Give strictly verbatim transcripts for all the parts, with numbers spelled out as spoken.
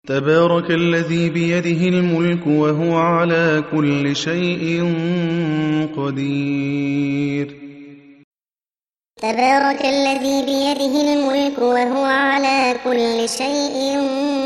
تبارك الذي بيده الملك وهو على كل شيء قدير. تبارك الذي بيده الملك وهو على كل شيء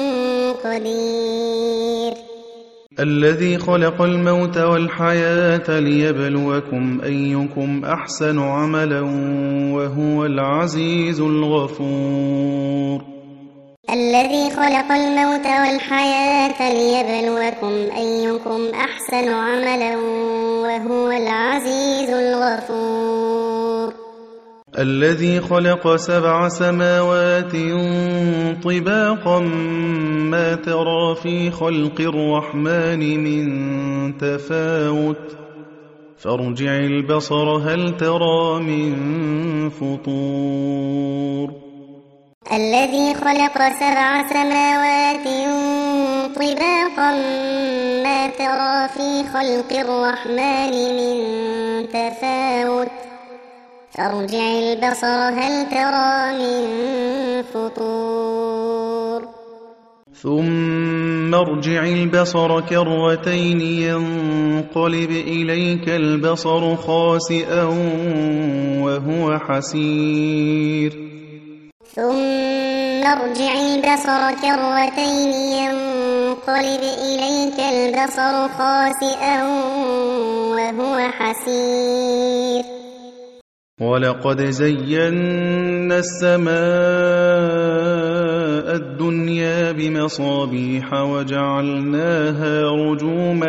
قدير. الذي خلق الموت والحياة ليبلوكم أيكم أحسن عملا وهو العزيز الغفور. الذي خلق الموت والحياة ليبلوكم أيكم أحسن عملا وهو العزيز الغفور. الذي خلق سبع سماوات طباقا ما ترى في خلق الرحمن من تفاوت فارجع البصر هل ترى من فطور. الذي خلق سبع سماوات طباقا ما ترى في خلق الرحمن من تفاوت فارجع البصر هل ترى من فطور. ثم ارجع البصر كرتين ينقلب إليك البصر خاسئا وهو حسير. ثم ارجع البصر كرتين ينقلب إليك البصر خاسئا وهو حسير. ولقد زينا السماء الدنيا بمصابيح وجعلناها رجوما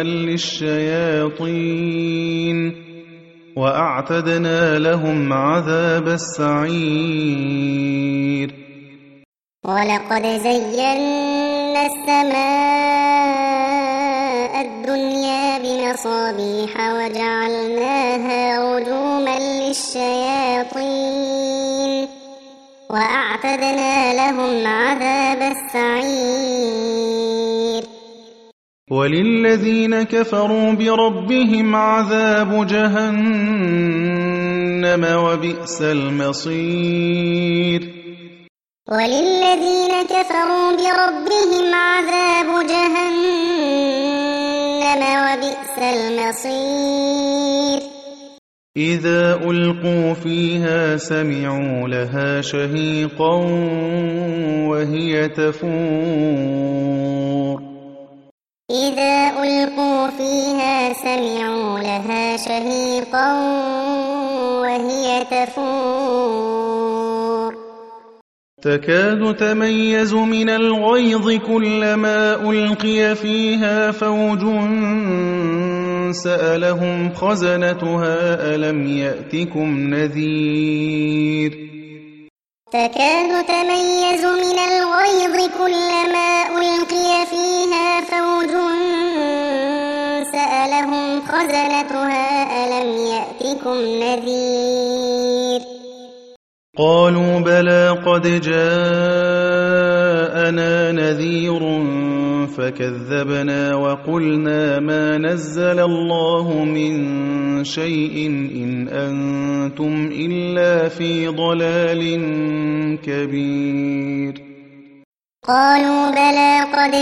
للشياطين وأعتدنا لهم عذاب السعير. ولقد زينا السماء الدنيا بمصابيح وجعلناها رجوما للشياطين وأعتدنا لهم عذاب السعير. وللذين كفروا بربهم عذاب جهنم وبئس المصير. وللذين كفروا بربهم عذاب جهنم وبئس المصير. إذا ألقوا فيها سمعوا لها شهيقا وهي تفور. إذا ألقوا فيها سمعوا لها شهيقا وهي تفور. تكاد تميز من الغيظ كلما ألقي فيها فوج سألهم خزنتها ألم يأتكم نذير. تكاد تميز من الغيظ كلما ألقي فيها فوج سألهم خزنتها ألم يأتكم نذير. قالوا بلى قد جاءنا نذير فكذبنا وقلنا ما نزل الله من شيء إن أنتم إلا في ضلال كبير. قالوا بلى قد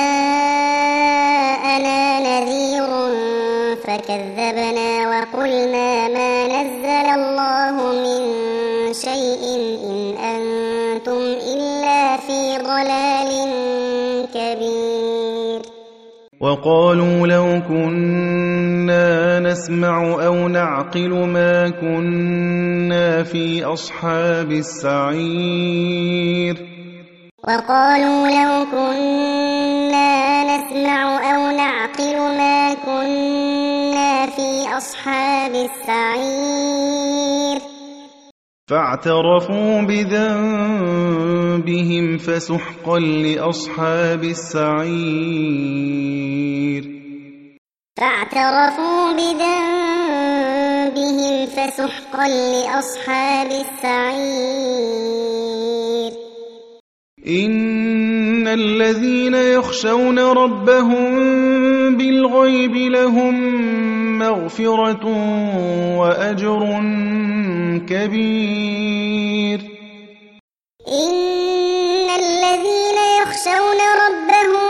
جاءنا نذير فكذبنا وقلنا ما نزل الله من شيء إن أنتم إلا في ضلال كبير. وقالوا لو كنا نسمع أو نعقل ما كنا في أصحاب السعير. وقالوا لو كنا نسمع أو نعقل ما كنا في أصحاب السعير. فاعترفوا بذنبهم فسحقا لأصحاب السعير. فاعترفوا بذنبهم فسحقا لأصحاب السعير. إن الذين يخشون ربهم بالغيب لهم مغفرة وأجر كبير. إن الذين يخشون ربهم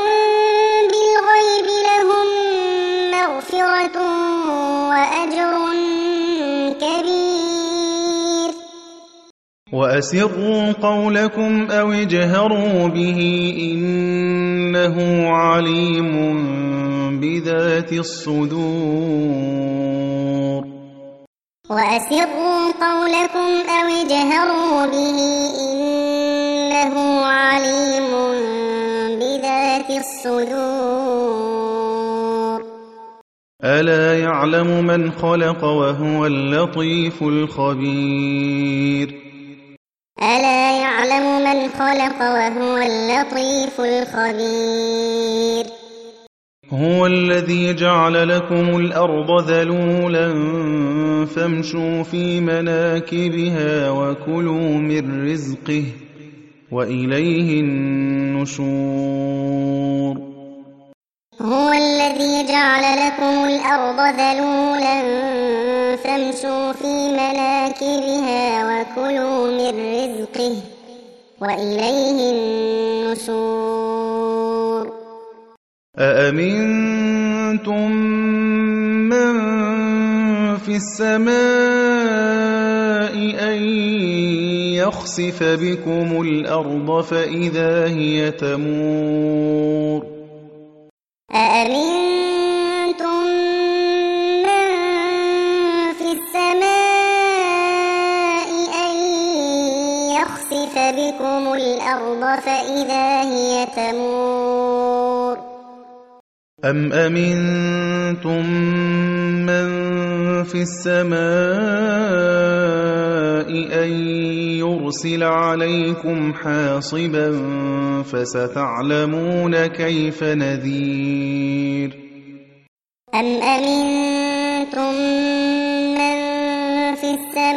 وأسروا قولكم أو اجهروا به إنه عليم بذات الصدور وأسروا قولكم أو اجهروا به إنه عليم بذات الصدور ألا يعلم من خلق وهو اللطيف الخبير ألا يعلم من خلق وهو اللطيف الخبير هو الذي جعل لكم الأرض ذلولا فامشوا في مناكبها وكلوا من رزقه وإليه النشور هو الذي جعل لكم الأرض ذلولا فامشوا في مناكبها وكلوا من رزقه وإليه النشور أأمنتم من في السماء أن يخسف بكم الأرض فإذا هي تمور أأمنتم من في السماء أن يخسف بكم الأرض فإذا هي تمور أم أمنتم من في السماء أن يرسل عليكم حاصبا فستعلمون كيف نذير أم أمنتم من في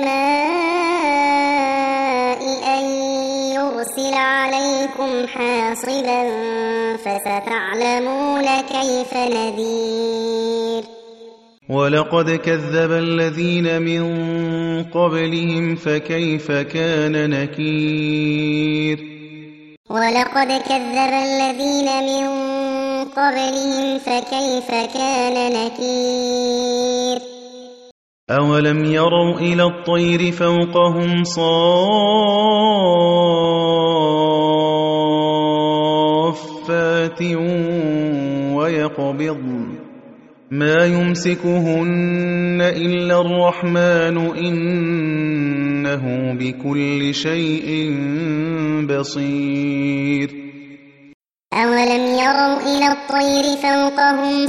السماء أن يرسل عليكم حاصبا فستعلمون كيف نذير ولقد كذب الذين من قبلهم فكيف كان نكير ولقد كذب الذين من قبلهم فكيف كان نكير أولم يروا إلى الطير فوقهم صافات ويقبضن ما يمسكهن إلا الرحمن إنه بكل شيء بصير أولم يروا إلى الطير فوقهم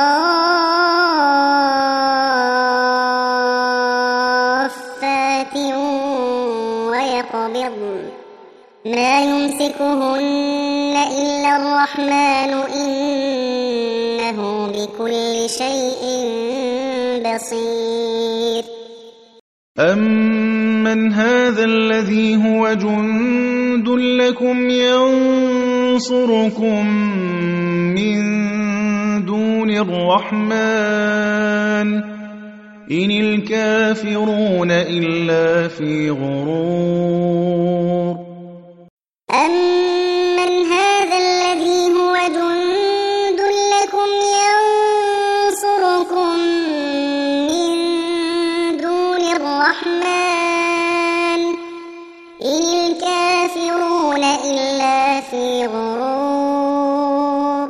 صافات ويقبضن ما يمسكهن إلا الرحمن إنه بكل شيء بصير أمن هذا الذي هو جند لكم ينصركم من دون الرحمن إن الكافرون إلا في غرور أمن هذا الذي هو جند لكم ينصركم من دون الرحمن إن الكافرون إلا في غرور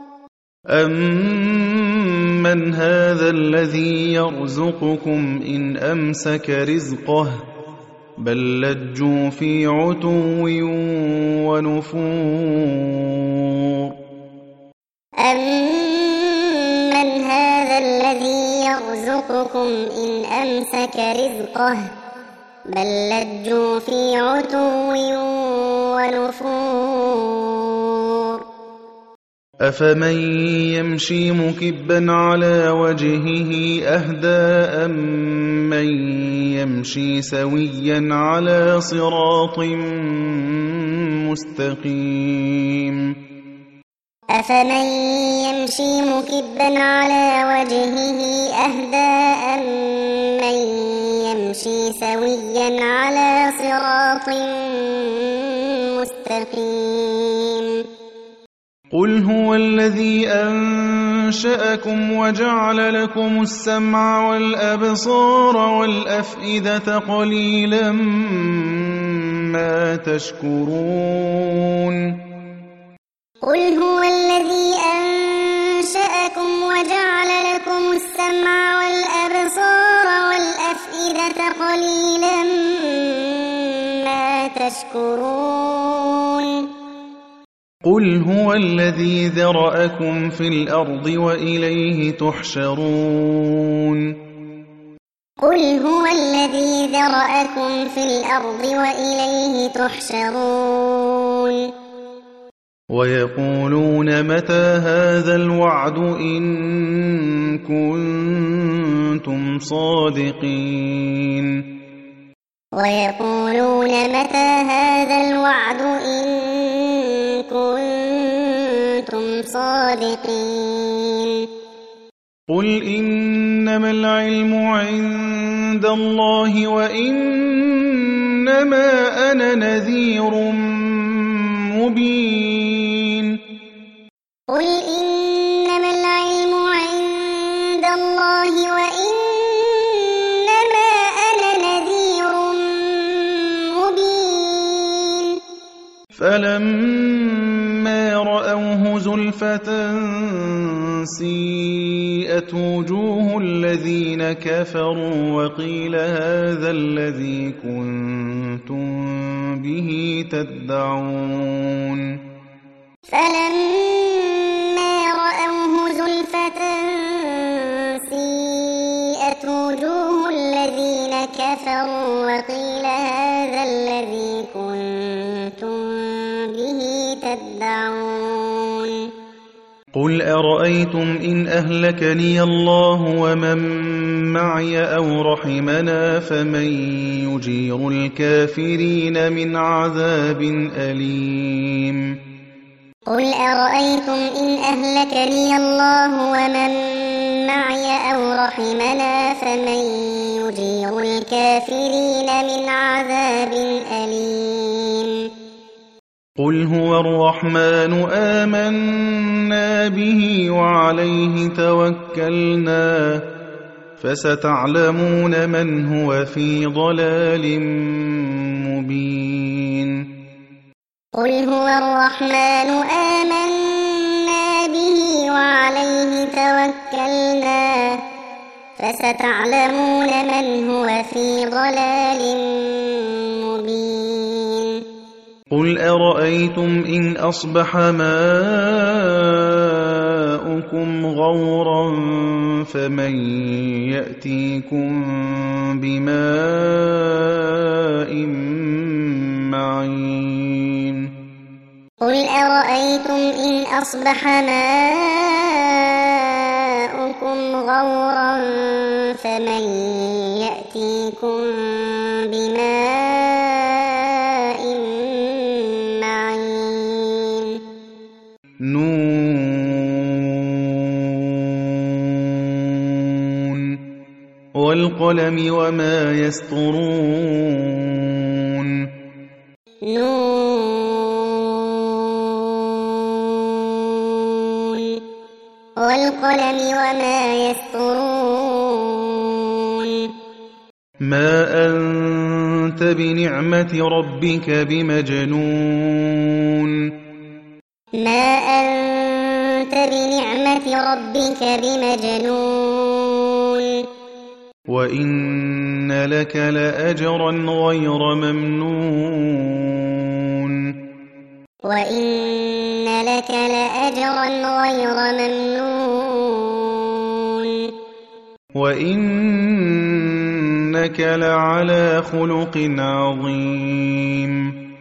أمن هذا الذي يرزقكم إن أمسك رزقه بل لجوا في عتو ونفور أمن هذا الذي يرزقكم إن أمسك رزقه بل لجوا في عتو ونفور أفمن يمشي مكبا على وجهه أهدى أمن يمشي سويا على صراط مستقيم أفمن يمشي مكبا على وجهه أهدى أمن يمشي سويا على صراط مستقيم قل هو الذي أنشأكم وجعل لكم السمع والأبصار والأفئدة قليلا ما تشكرون قل هو الذي أنشأكم وجعل لكم السمع والأبصار والأفئدة قليلا ما تشكرون قل هو الذي ذرأكم في الأرض وإليه تحشرون قل هو الذي ذرأكم في الأرض وإليه تحشرون ويقولون متى هذا الوعد إن كنتم صادقين ويقولون متى هذا الوعد إن كنتم صادقين قل إنما العلم عند الله وإنما أنا نذير مبين قل إنما العلم عند الله وإنما أنا نذير مبين فلما رأوه زلفة سيئت وجوه الذين كفروا وقيل هذا الذي كنتم به تدعون فلما رأوه زلفة سيئت وجوه الذين كفروا وقيل هذا الذي كنتم به تدعون قل أرأيتم إن أهلكني الله ومن معي أو رحمنا فمن يجير الكافرين من عذاب أليم قل أرأيتم إن أهلكني الله ومن معي أو رحمنا فمن يجير الكافرين من عذاب أليم قل هو الرحمن آمنا به وعليه توكلنا فستعلمون من هو في ضلال مبين قل هو الرحمن آمنا به وعليه توكلنا فستعلمون من هو في ضلال مبين قل أرأيتم إن أصبح ماؤكم غورا فمن يأتيكم بماء معين قل أرأيتم إن أصبح ماؤكم غورا فمن يأتيكم بماء معين نون والقلم وما يسطرون نون والقلم وما يسطرون ما أنت بنعمة ربك بمجنون ما أنت بنعمة ربك بمجنون وإن لك لأجرا غير ممنون وإن لك لأجرا غير ممنون وإنك لعلى خلق عظيم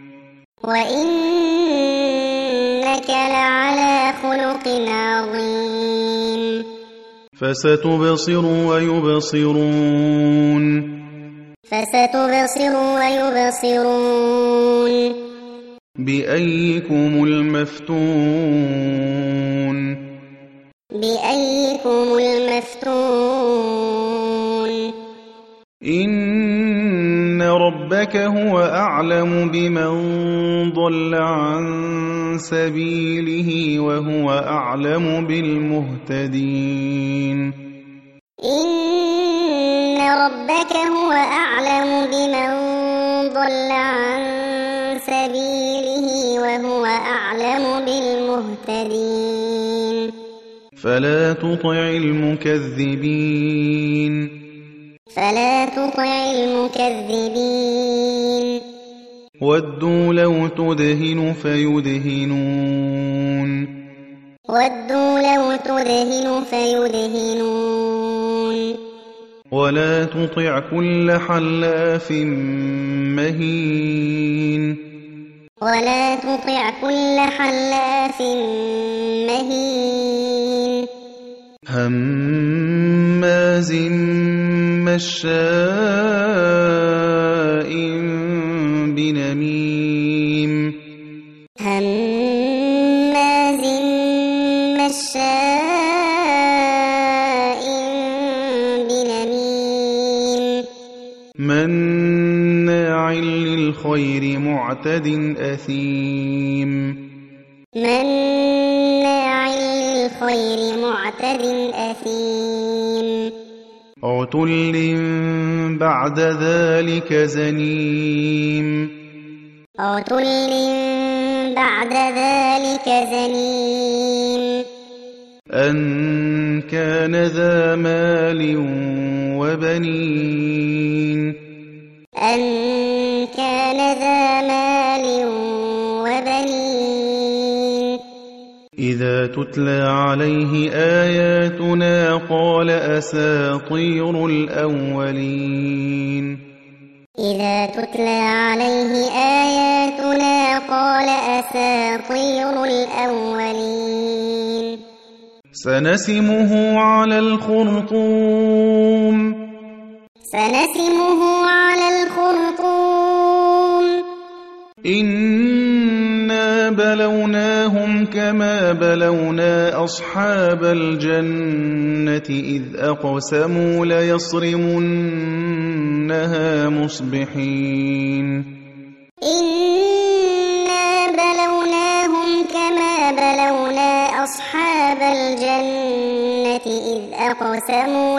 وإنك لعلى خلق عظيم فستبصر ويبصرون فستبصر ويبصرون بأيكم المفتون بأيكم المفتون إن ربك هو أعلم بمن ضل عن سبيله وهو أعلم بالمهتدين إن ربك هو أعلم بمن ضل عن سبيله وهو أعلم بالمهتدين فلا تطع المكذبين فلا تطع المكذبين ودوا لو تدهن فيدهنون ودوا لو تدهن فيدهنون ولا تطع كل حلاف مهين ولا تطع كل حلاف مهين هماز مشاء بنميم هماز مشاء بنميم مناع للخير معتد أثيم مناع للخير معتد أثيم عتل بعد ذلك زنيم عتل بعد ذلك زنيم أن كان ذا مال وبنين أن كان ذا مال وبنين إذا تتلى عليه آياتنا قال أساطير الأولين إذا تتلى عليه آياتنا قال أساطير الأولين سنسمه على الخرطوم سنسمه على الخرطوم إنا بلوناهم كما بلونا أصحاب الجنة إذ أقسموا ليصرمنها مصبحين إنا بلوناهم كما بلونا أصحاب الجنة إذ أقسموا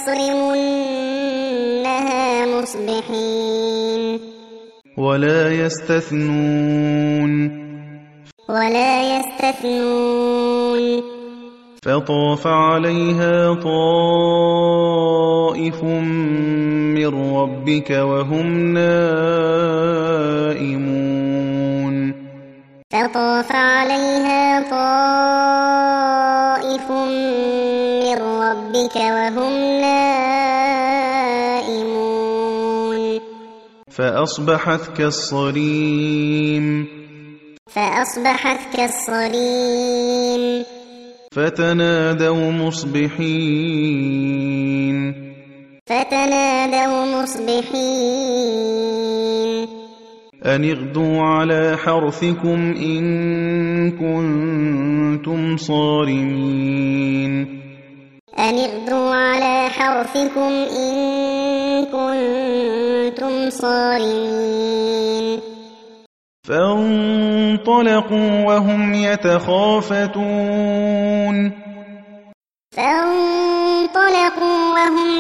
ليصرمنها مصبحين ولا يستثنون ولا يستثنون فطاف عليها طائف من ربك وهم نائمون فطاف عليها طائف من ربك وهم نائمون فأصبحت كالصريم فأصبحت كالصريم فتنادوا مصبحين فتنادوا مصبحين أن اغدوا على حرثكم إن كنتم صارمين أن اغدوا على حرثكم إن كنتم صارمين فانطلقوا وهم يتخافتون فانطلقوا وهم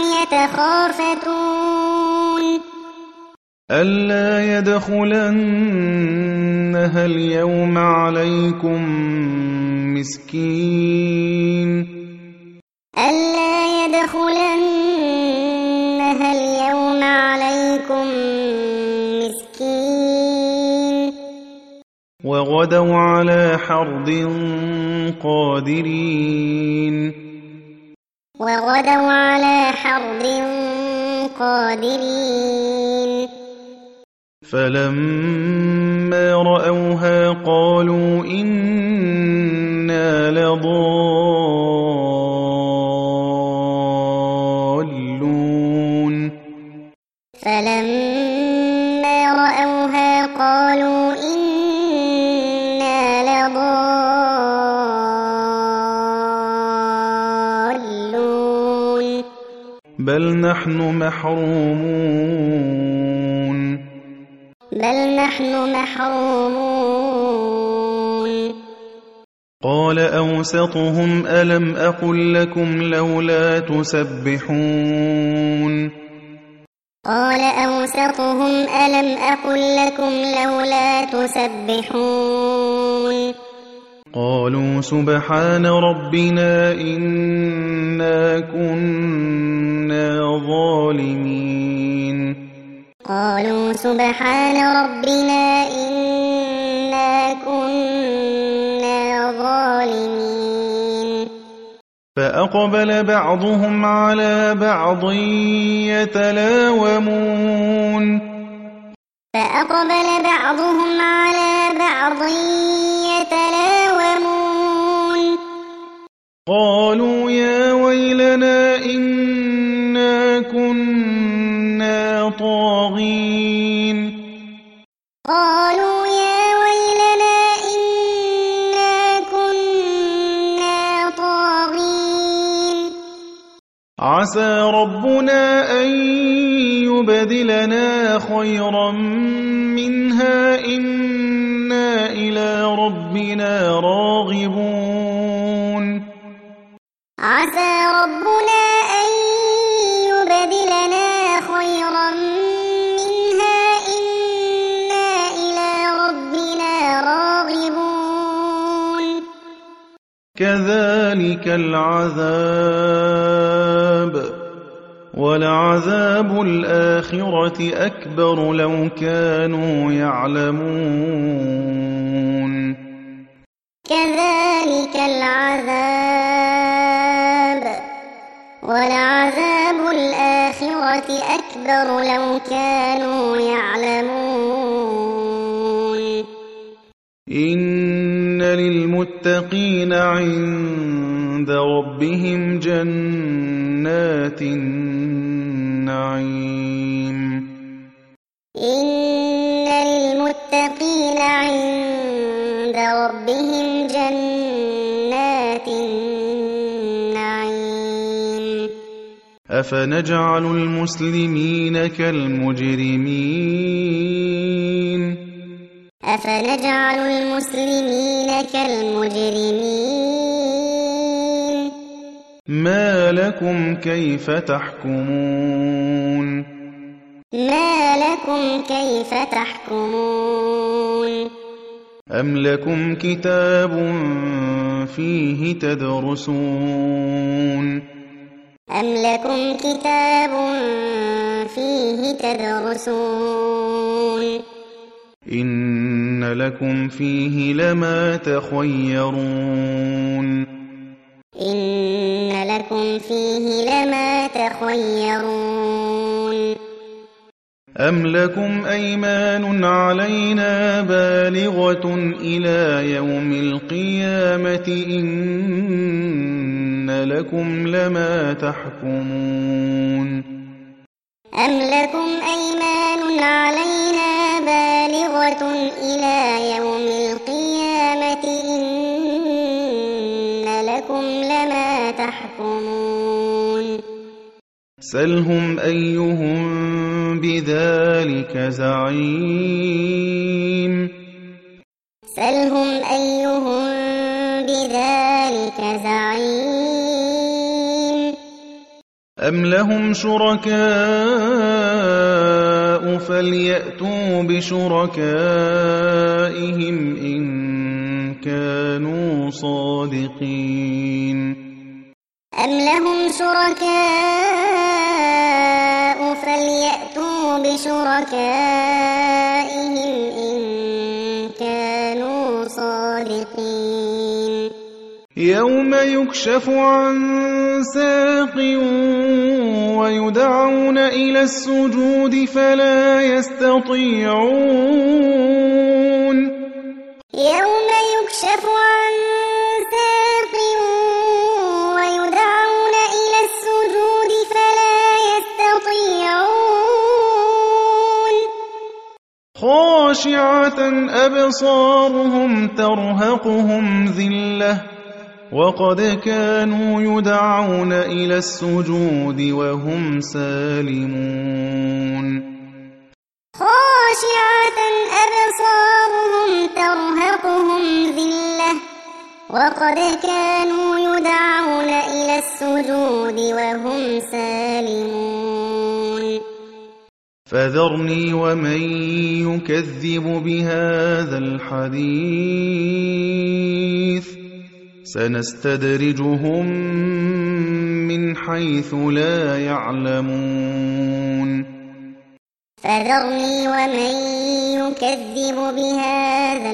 يتخافتون ألا يدخلنها اليوم عليكم مسكين ألا يدخلنها اليوم عليكم مسكين وغدوا على حرد قادرين وغدوا على حرد قادرين فلما رأوها قالوا إنا لضالون فلما رأوها قالوا إنا لضالون بل نحن محرومون بل نحن محرومون قال أوسطهم ألم أقل لكم لولا تسبحون قال أوسطهم ألم أقل لكم لولا تسبحون قالوا سبحان ربنا إنا كنا ظالمين قالوا سبحان ربنا إنا كنا ظالمين فأقبل بعضهم على بعض يتلاومون فأقبل بعضهم على بعض يتلاومون قالوا يا ويلنا إنا كنا طاغين قالوا يا ويلنا إنا كنا طاغين عسى ربنا أن يبدلنا خيرا منها إنا إلى ربنا راغبون عسى ربنا أن يبدلنا خيرا منها إنا إلى ربنا راغبون كذلك العذاب ولعذاب الآخرة أكبر لو كانوا يعلمون كذلك العذاب ولعذاب الآخرة أكبر لو كانوا يعلمون إن للمتقين عند ربهم جنات النعيم إن للمتقين عند ربهم جنات النعيم أفنجعل المسلمين كالمجرمين أفنجعل المسلمين كالمجرمين ما لكم كيف تحكمون ما لكم كيف تحكمون أم لكم كتاب فيه تدرسون أم لكم كتاب فيه تدرسون إن لكم فيه لما تخيرون إن لكم فيه لما تخيرون أم لكم أيمان علينا بالغة إلى يوم القيامة إن لكم لما تحكمون أم لكم أيمان علينا بالغة إلى يوم القيامة إن لكم لما تحكمون سلهم أيهم بذلك زعيم سلهم أيهم بذلك زعيم أم لهم شركاء فليأتوا بشركائهم إن كانوا صادقين أم لهم شركاء فليأتوا بشركائهم إن كانوا صادقين يوم يكشف عن ساق ويدعون إلى السجود فلا يستطيعون يوم يكشف عن ساق ويدعون إلى السجود فلا يستطيعون خاشعة أبصارهم ترهقهم ذلة وقد كانوا يدعون إلى السجود وهم سالمون خاشعة أبصارهم ترهقهم ذلة وقد كانوا يدعون إلى السجود وهم سالمون فذرني ومن يكذب بهذا الحديث سنستدرجهم من حيث لا يعلمون فذرني ومن يكذب بهذا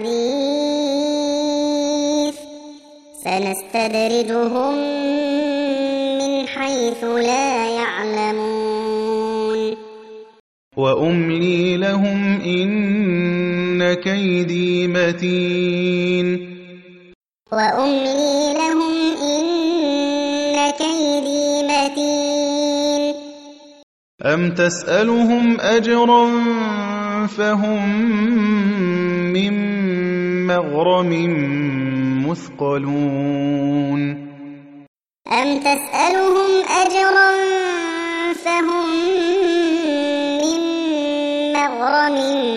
الحديث سنستدرجهم من حيث لا يعلمون وأملي لهم إن كيدي متين وأملي لهم إن كيدي متين أم تسألهم أجرا فهم من مغرم مثقلون أم تسألهم أجرا فهم من مغرم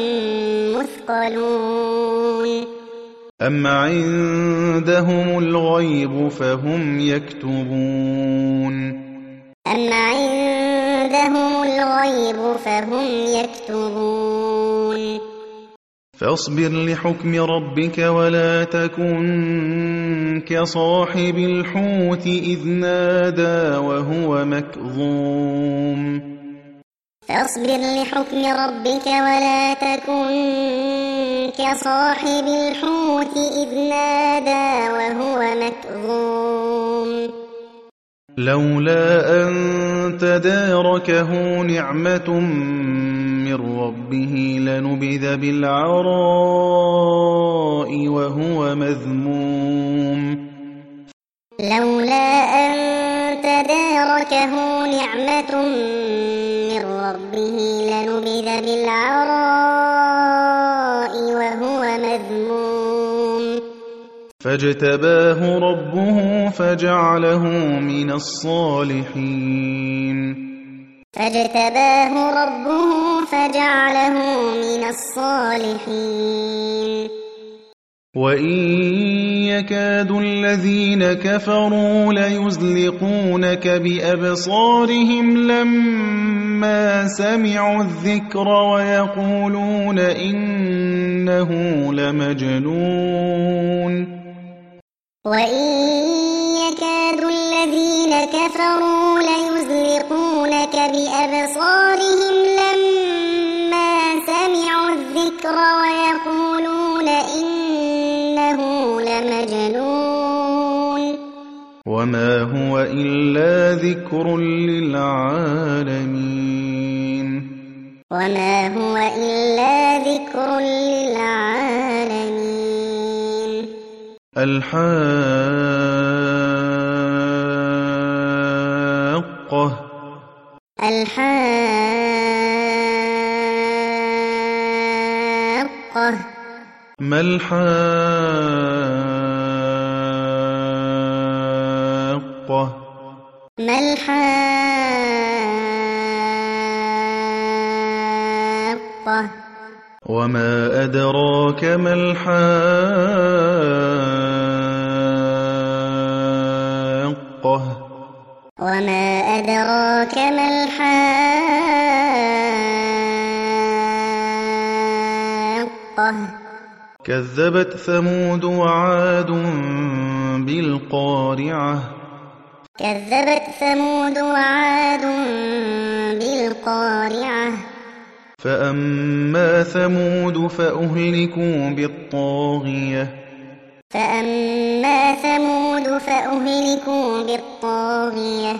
مثقلون أم عندهم الغيب فهم يكتبون أم عندهم الغيب فهم يكتبون فاصبر لحكم ربك ولا تكن كصاحب الحوت إذ نادى وهو مكظوم فاصبر لحكم ربك ولا تكن كصاحب الحوت إذ نادى وهو مكظوم لولا أن تداركه نعمة من ربه لنبذ بالعراء وهو مذموم لولا أن تداركه نعمة من ربه لنبذ بالعراء وهو مذموم فاجتباه ربه فجعله من الصالحين فاجتباه ربه فجعله من الصالحين وإن يكاد الذين كفروا ليزلقونك بأبصارهم لما سمعوا الذكر ويقولون إنه لمجنون وإن يكاد الذين كفروا ليزلقونك بأبصارهم لما سمعوا الذكر ويقولون إنه لمجنون وما هو إلا ذكر للعالمين وما هو إلا ذكر للعالمين الحاقة الحاقة ما الحاقة ما الحاقة وما أدراك ما الحاقة وما أدراك ما الحاقة كذبت ثمود وعاد بالقارعة كذبت ثمود وعاد بالقارعة فأما ثمود فأهلكوا بالطاغية فأما ثمود فأهلكوا بالطاغية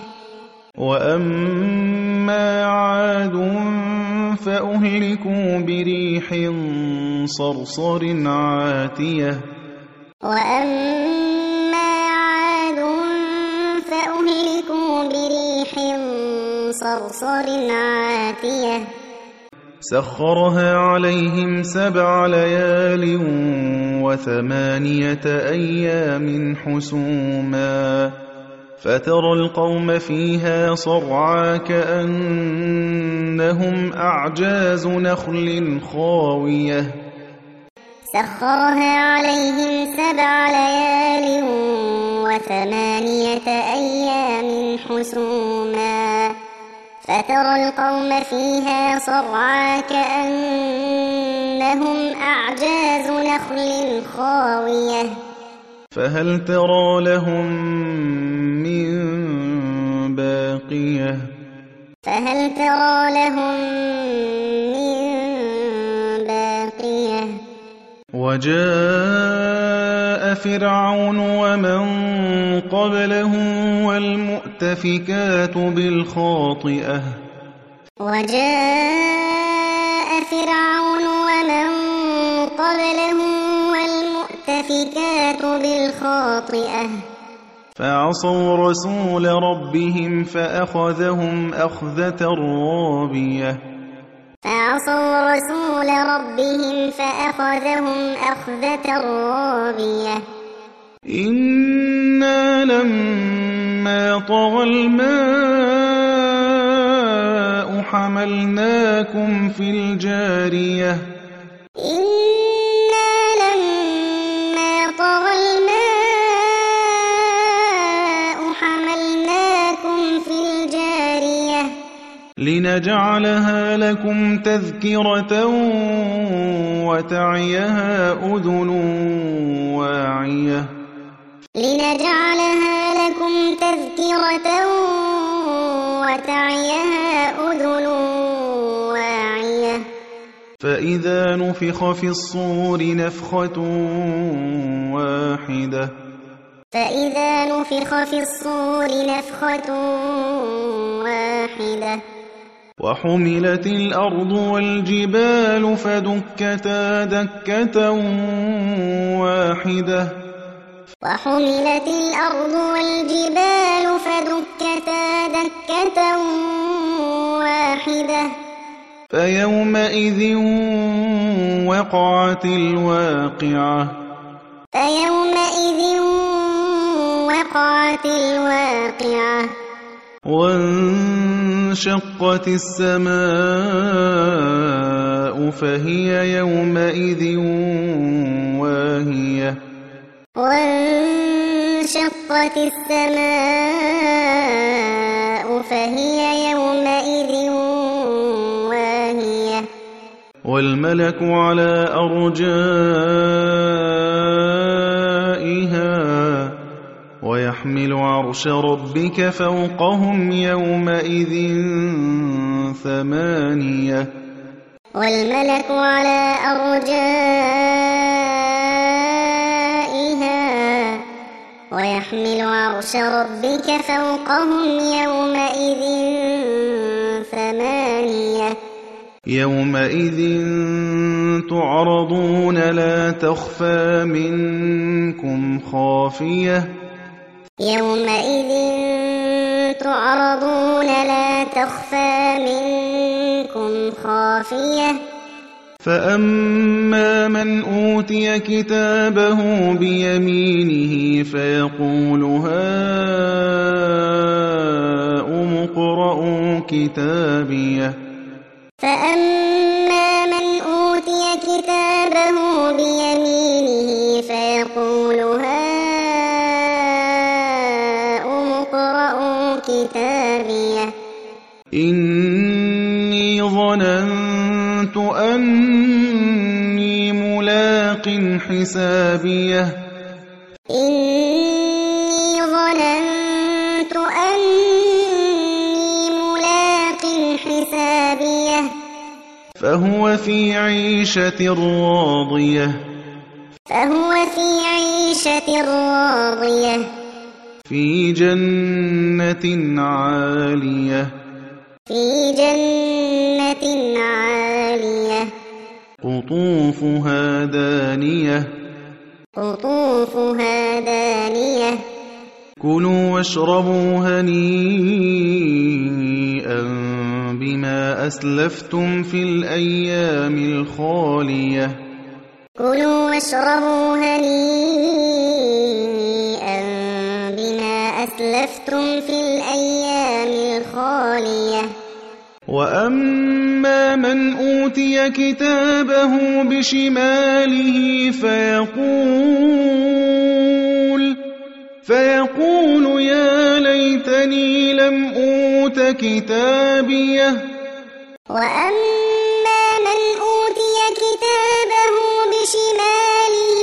وأما عاد فأهلكوا بريح صرصر عاتية وأما عاد فأهلكوا بريح صرصر عاتية سخرها عليهم سبع ليال وثمانية أيام حسوما فترى القوم فيها صرعى كأنهم أعجاز نخل خاوية سخرها عليهم سبع ليال وثمانية أيام حسوما فترى القوم فيها صرعى كأنهم أعجاز نخل خاوية فهل ترى لهم من باقية فهل ترى لهم من باقية وجاء فرعون ومن قبله والمؤتفكات بالخاطئة وجاء فرعون ومن قبله والمؤتفكات بالخاطئة فعصوا رسول ربهم فأخذهم أخذة رابية فعصوا رسول ربهم فأخذهم أخذة رابية إنا لما طغى الماء حملناكم في الجارية إنا لما طغى الماء حملناكم في الجارية لنجعلها لكم تذكرة وتعيها أذن واعية لنجعلها لكم تذكرة وتعيها أذن واعية فإذا نفخ في الصور نفخة واحدة فإذا نفخ في الصور نفخة واحدة وحملت الأرض والجبال فدكتا دكة واحدة وحملت الأرض والجبال فدكتا دكة واحدة فيومئذ وقعت الواقعة فيومئذ وقعت الواقعة وانشقت السماء فهي يومئذ واهية وانشقت السماء فهي يومئذ واهية والملك على أرجائها ويحمل عرش ربك فوقهم يومئذ ثمانية والملك على أرجائها ويحمل عرش ربك فوقهم يومئذ ثمانية يومئذ تعرضون لا تخفى منكم خافية يومئذ تعرضون لا تخفى منكم خافية فأما من أوتي كتابه بيمينه فيقول هاؤم اقرءوا كتابيه فأما من أوتي كتابه بيمينه فيقول هاؤم اقرءوا كتابيه إني ظننت أني ملاق حسابيه إني ظننت أني ملاق حسابيه فهو في عيشة راضية فهو في عيشة راضية في جنة عالية في جنة عالية قطوفها دانية قطوفها دانية كلوا واشربوا هنيئا بما أسلفتم في الأيام الخالية كلوا واشربوا هنيئا بما أسلفتم في الأيام الخالية وأما من أوتي كتابه بشماله فيقول فيقول يا ليتني ليتني لم أوت كتابيه وأما من أوتي كتابه بشماله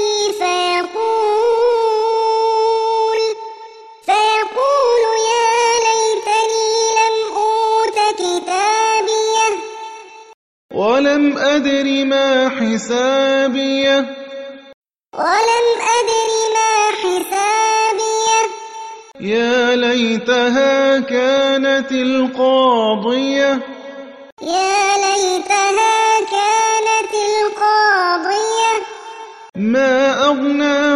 فيقول فيقول يا ليتني لم أوت كتابيه ولم أدر ما حسابيه ولم أدر ما حسابيه يا ليتها كانت القاضية يا ليتها كانت القاضية ما أغنى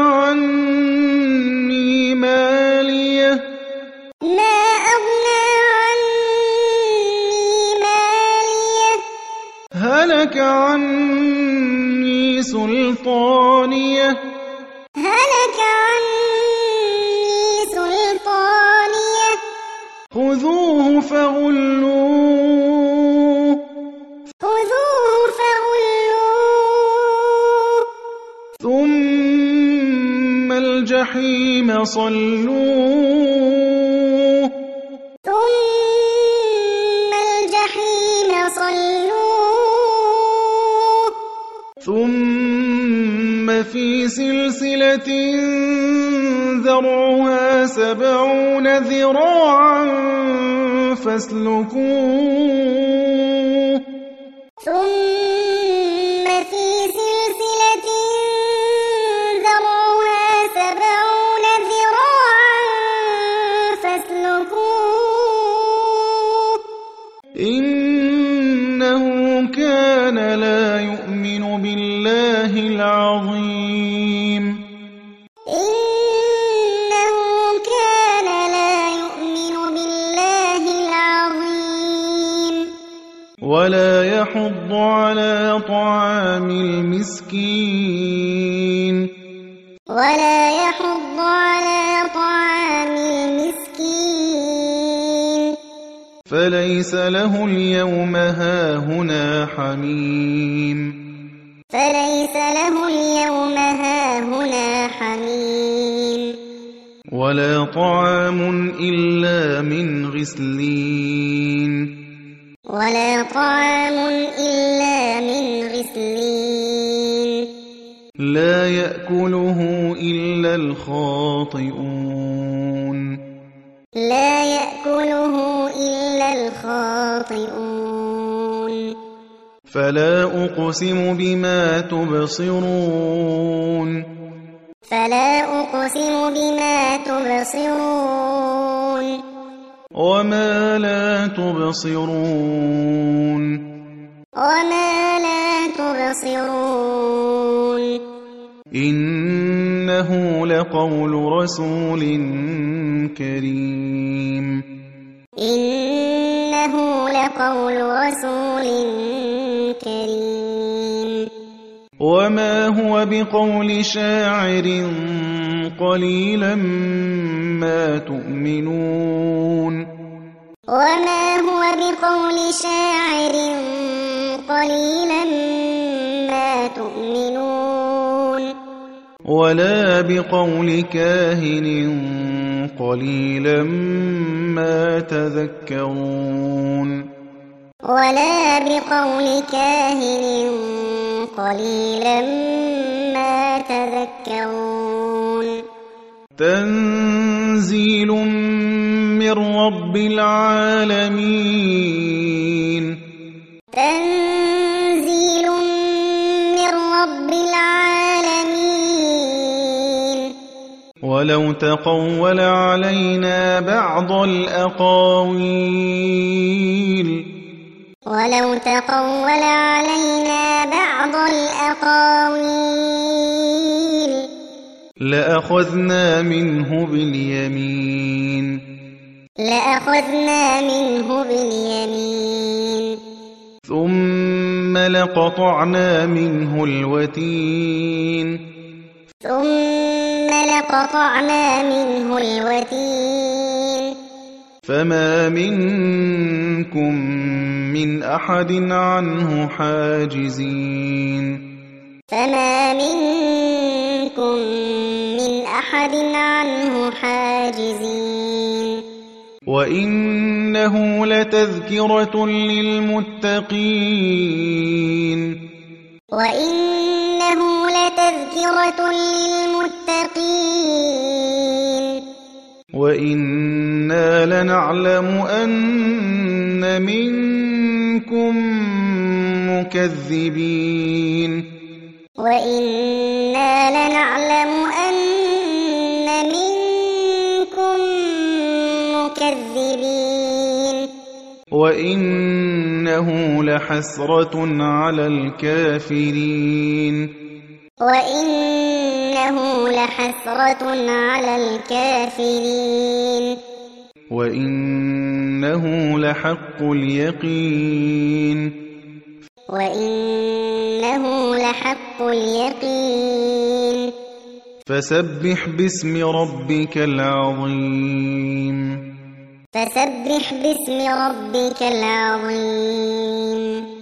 عني ماليه ما أغنى عني ماليه هلك عني سلطانيه هلك عني سلطانيه خذوه فغلوه خذوه فغلوه ثم الجحيم صلوه ثم الجحيم صلوه ثم في سلسلة ذرعها سبعون ذراعا فاسلكوه ثم في سلسلة ذرعها سبعون ذراعا فاسلكوه إنه كان لا يؤمن بالله العظيم إنه كان لا يؤمن بالله العظيم ولا يحض على طعام المسكين ولا يحض على طعام المسكين فليس له اليوم هاهنا حميم فليس له اليوم هاهنا حميم ولا طعام إلا من غسلين ولا طعام إلا من غسلين لا يأكله إلا الخاطئون لا يأكله إلا الخاطئون فلا أقسم بما تبصرون فلا أقسم بما تبصرون وما لا تبصرون وما لا تبصرون إنه لقول رسول كريم إنه لقول رسول كريم وما هو بقول شاعر قليلا ما تؤمنون وما هو بقول شاعر قليلا ما تؤمنون ولا بقول كاهن قليلا ما تذكرون ولا بقول كاهن قليلا ما تذكرون تنزيل من رب العالمين تنزيل من رب العالمين ولو تقول علينا بعض الأقاويل ولو تقول علينا بعض الأقاويل لأخذنا منه باليمين لأخذنا منه باليمين ثم لقطعنا منه الوتين ثم لقطعنا منه الوتين فما منكم من أحد عنه حاجزين فما منكم من أحد عنه حاجزين وإنه لتذكرة للمتقين وإنه لتذكرة للمتقين وإنا لنعلم أن منكم مكذبين وإنا لنعلم أن منكم مكذبين وإنه لحسرة على الكافرين وإنه لحسرة على الكافرين وإنه لحق اليقين وإنه لحق اليقين فسبح باسم ربك العظيم فسبح باسم ربك العظيم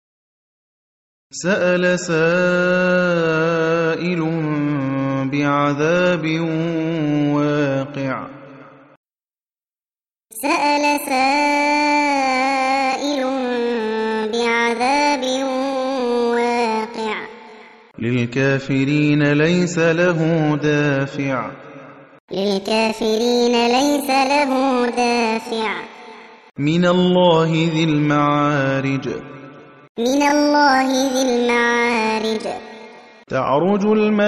سأل سائل بعذاب واقع سأل سائل بعذاب واقع للكافرين ليس له دافع للكافرين ليس له دافع من الله ذي المعارج من الله ذي المعارج تعرج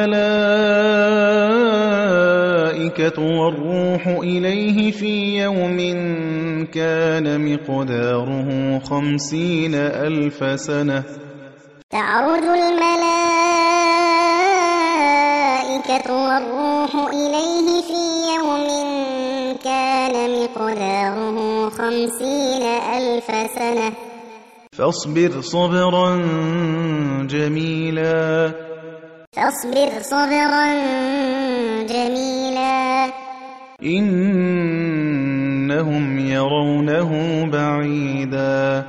الملائكة والروح إليه في يوم كان مقداره خمسين ألف سنة تعرج الملائكة والروح إليه في يوم كان مقداره خمسين ألف سنة فاصبر صبرا جميلا فاصبر صبرا جميلا إنهم يرونه بعيدا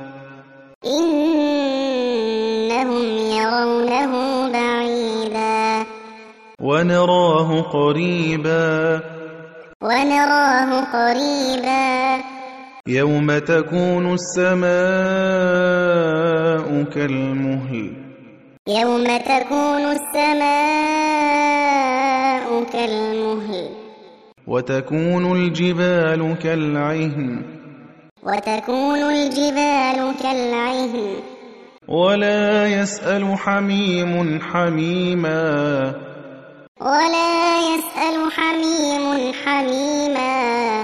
إنهم يرونه بعيدا ونراه قريبا ونراه قريبا يوم تكون السماء كالمهل يوم تكون السماء كالمهل وتكون الجبال كالعهن وتكون الجبال كالعهن ولا يسأل حميم حميما ولا يسأل حميم حميما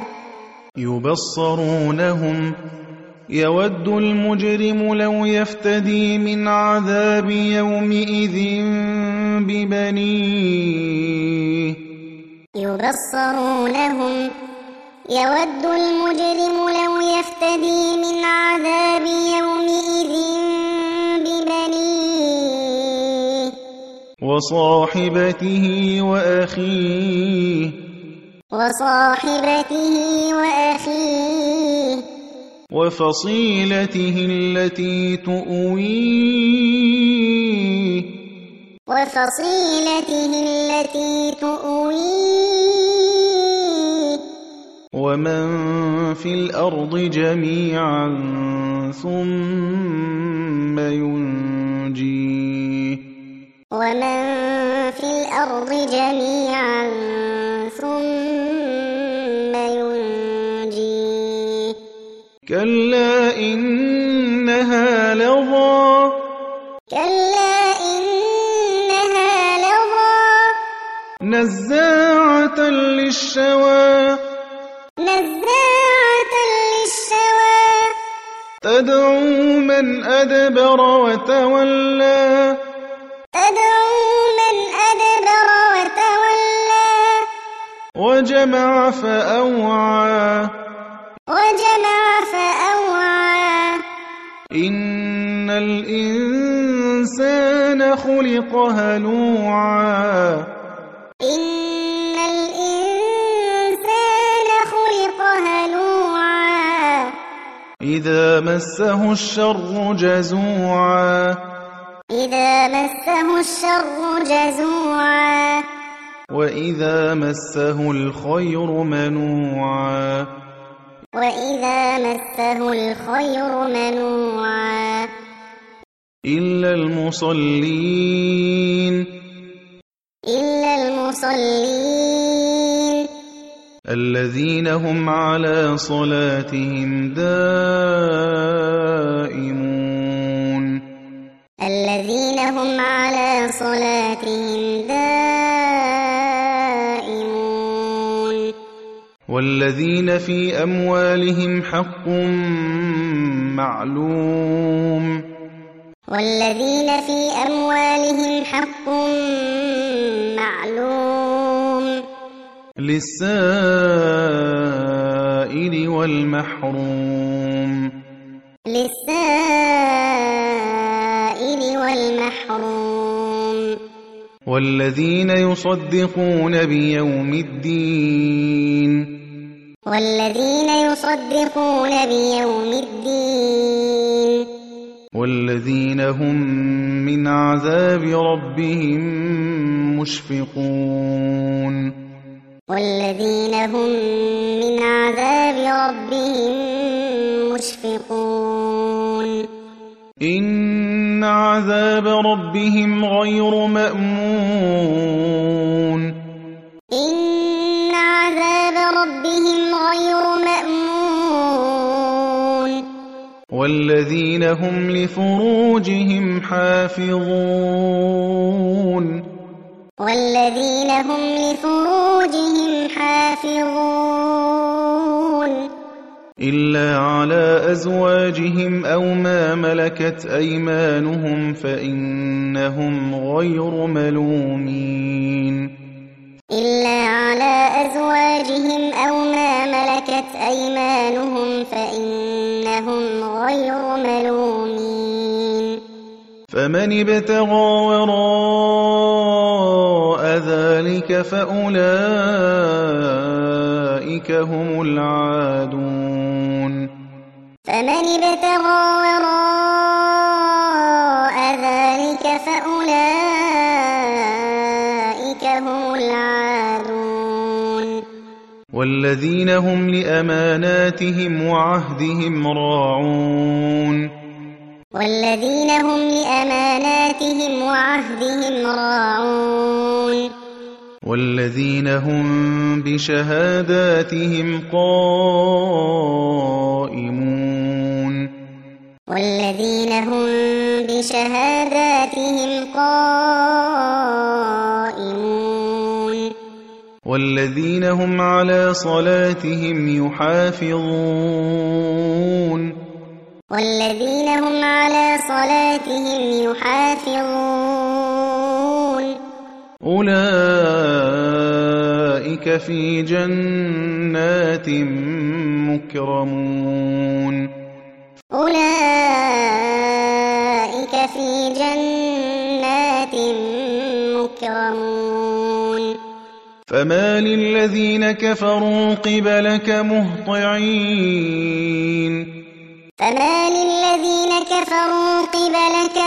يبصرونهم يود المجرم لو يفتدي من عذاب يومئذ ببنيه يبصرونهم يود المجرم لو يفتدي من عذاب يومئذ ببنيه وصاحبته وأخيه وصاحبته وأخيه وفصيلته التي تؤويه وفصيلته التي تؤويه ومن في الأرض جميعا ثم ينجيه ومن في الأرض جميعا ثم ينجيه كلا إنها لظى كلا إنها لظى نزاعة للشوى نزاعة للشوى تدعو من أدبر وتولى تدعو من أدبر وتولى وجمع فأوعى وجمع فأوعى إن الإنسان خلق هلوعا إن الإنسان خلق هلوعا إذا مسه الشر جزوعا إذا مسه الشر جزوعا وإذا مسه الخير منوعا وإذا مسه الخير منوعا إلا المصلين إلا المصلين الذين هم على صلاتهم دائمون الذين هم على صلاتهم دائمون والذين في أموالهم حق معلوم والذين في أموالهم حق معلوم للسائل والمحروم للسائل والمحروم والذين يصدقون بيوم الدين والذين يصدقون بيوم الدين والذين هم من عذاب ربهم مشفقون والذين هم من عذاب ربهم مشفقون إن عذاب ربهم غير مأمون إن عذاب ربهم غير مأمون والذين هم لفروجهم حافظون والذين هم لفروجهم حافظون إلا على أزواجهم أو ما ملكت أيمانهم فإنهم غير ملومين إلا على أزواجهم أو ما ملكت أيمانهم فإنهم غير ملومين فمن ابتغى وراء ذلك فأولئك هم العادون فمن ابتغى وراء ذلك فأولئك هم العادون والذين هم لأماناتهم وعهدهم راعون والذين هم لأماناتهم وعهدهم راعون والذين هم بشهاداتهم قائمون والذين هم بشهاداتهم قائمون والذين هم على صلاتهم يحافظون والذين هم على صلاتهم يحافظون أولئك في جنات مكرمون أولئك في جنات مكرمون فما للذين كفروا قبلك مهطعين فما للذين كفروا قبلك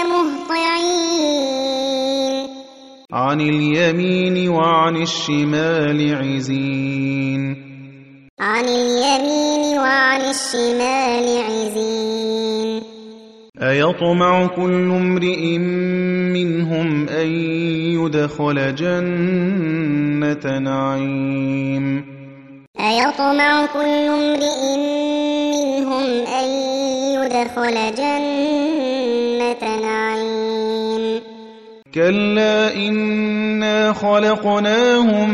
مهطعين عن اليمين وعن الشمال عزين عن اليمين وعن الشمال عزين أيطمع كل امرئ منهم أن يدخل جنة نعيم أيطمع كل امرئ منهم أن يدخل جنة نعيم كلا إنا خلقناهم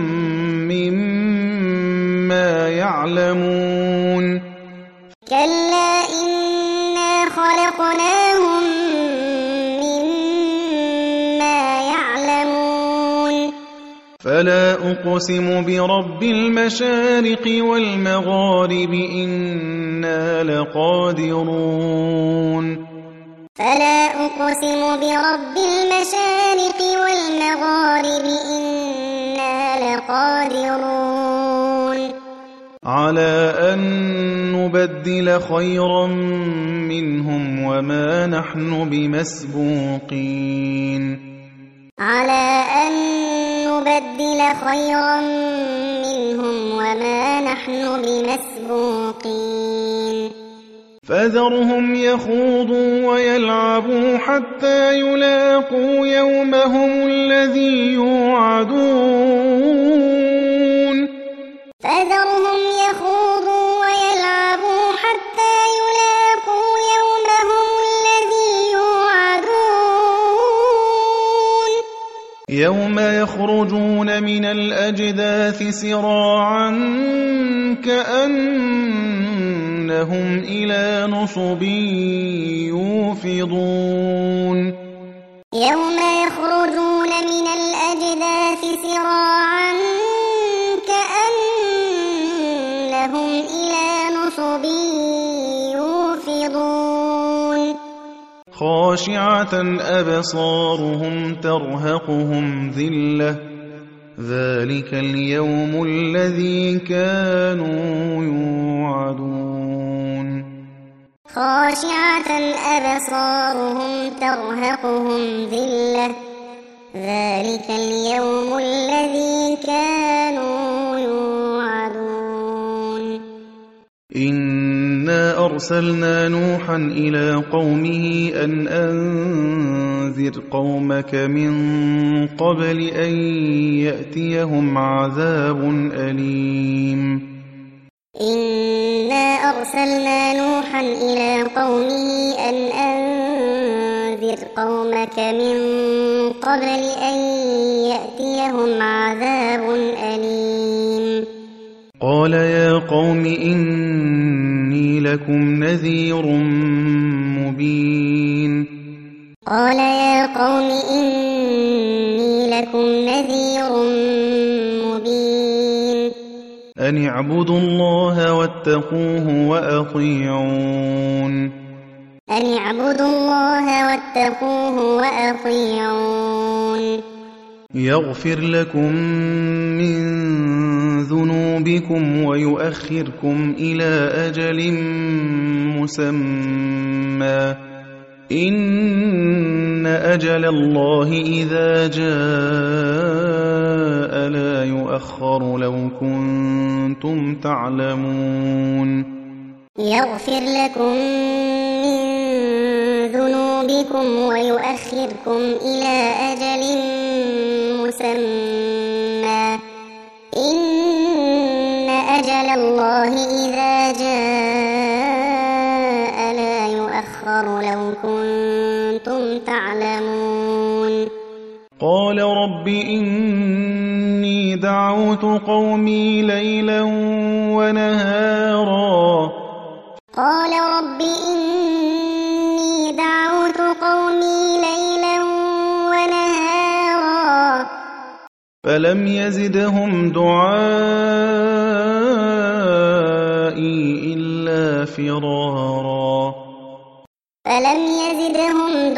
مما يعلمون كلا إنا خلقناهم مما يعلمون فلا أقسم برب المشارق والمغارب إنا لقادرون فلا أقسم برب المشارق والمغارب إنا لقادرون على أن نبدل خيرا منهم وما نحن بمسبوقين على أن نبدل خيرا منهم وما نحن بمسبوقين فذرهم يخوضوا ويلعبوا حتى يلاقوا يومهم الذي يوعدون فذرهم يخوضوا ويلعبوا حتى يلاقوا يومهم الذي يوعدون يوم يخرجون من الأجداث سراعا كأنهم إلى نصب يوفضون يوم يخرجون من الأجداث سراعا كأنهم إلى نصب يوفضون خاشعة أبصارهم ترهقهم ذلة ذلك اليوم الذي كانوا يوعدون خاشعة أبصارهم ترهقهم ذلة ذلك اليوم الذي كانوا يوعدون إنا أرسلنا نوحا إلى قومه أن أنذر قومك من قبل أن يأتيهم عذاب أليم إنا أرسلنا نوحا إلى قومه أن أنذر قومك من قبل أن يأتيهم عذاب أليم قال يا قوم إني لكم نذير مبين قال يا قوم إني لكم نذير مبين أن اعبدوا الله واتقوه وأطيعون أن اعبدوا الله واتقوه وأطيعون يغفر لكم من ذنوبكم ويؤخركم إلى أجل مسمى إن أجل الله إذا جاء لا يؤخر لو كنتم تعلمون يغفر لكم من ذنوبكم ويؤخركم إلى أجل مسمى إن أجل الله إذا جاء لا يؤخر لو كنتم تعلمون قال رب إني دعوت قومي ليلا ونهارا قال رب إني دعوت قومي ليلا ونهارا فلم يزدهم دعائي إلا فرارا فلم يزدهم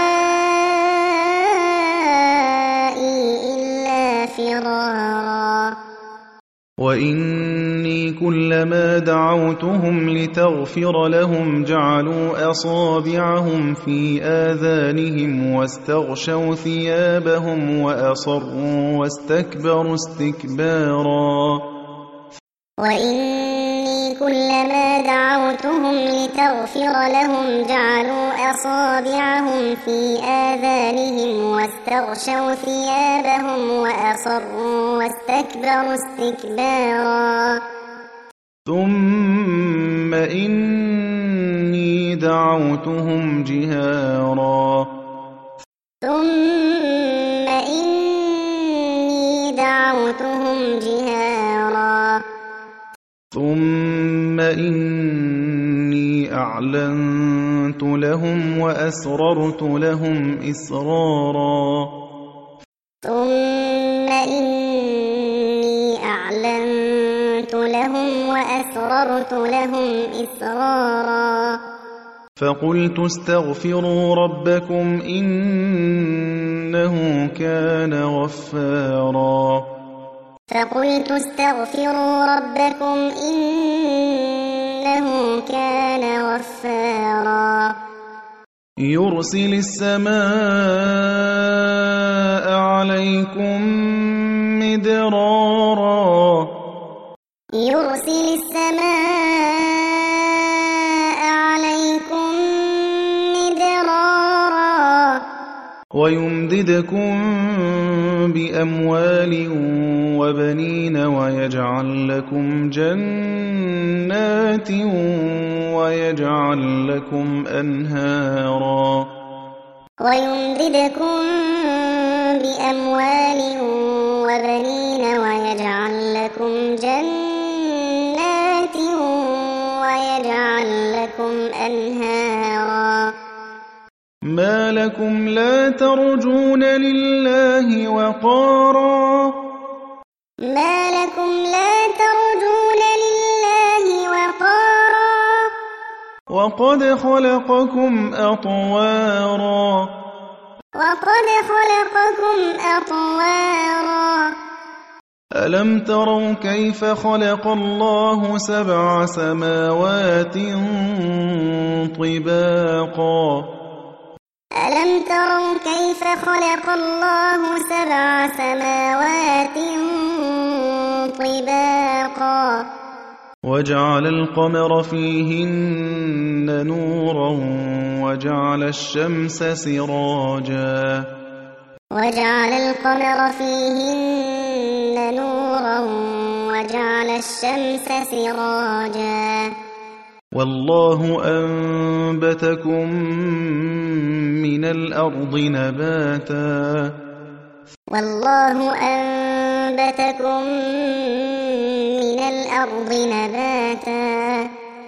دعائي إلا فرارا وإني كلما دعوتهم لتغفر لهم جعلوا أصابعهم في آذانهم واستغشوا ثيابهم وأصروا واستكبروا استكبارا وإني كلما دعوتهم لتغفر لهم جعلوا أصابعهم في آذانهم واستغشوا ثيابهم وأصروا واستكبروا استكبارا ثم إني دعوتهم جهارا ثم إني دعوتهم جهارا ثم إني أعلنت لهم وأسررت لهم إسرارا ثم إني أعلنت لهم وأسررت لهم إسرارا فقلت استغفروا ربكم إنه كان غفارا فقلت استغفروا ربكم إنه كان غفارا يرسل السماء عليكم مدرارا يرسل السماء عليكم مدرارا ويمددكم بأموال وبنين ويجعل لكم جنات ويجعل لكم أنهارا ويمددكم بأموال وبنين ويجعل لكم جنات ويجعل لكم أنهارا ما لكم لا ترجون لله وقارا ما لكم لا ترجون لله وقارا وقد خلقكم أطوارا وقد خلقكم أطوارا ألم تروا كيف خلق الله سبع سماوات طباقا ألم تروا كيف خلق الله سبع سماوات طباقا وجعل القمر فيهن نورا وجعل الشمس سراجا وجعل القمر فيهن نورا وجعل الشمس سراجا والله أنبتكم من الأرض نباتا والله أنبتكم من الأرض نباتا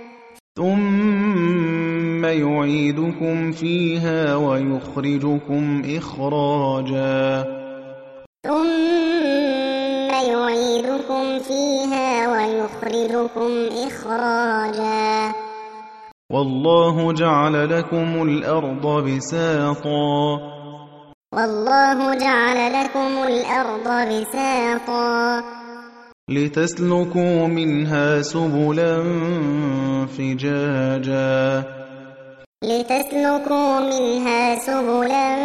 ثم يعيدكم فيها ويخرجكم إخراجا ثم يعيدكم فيها ويخرجكم إخراجا والله جعل لكم الأرض بساطا والله جعل لكم الأرض بساطا لتسلكوا منها سبلا فجاجا لتسلكوا منها سبلا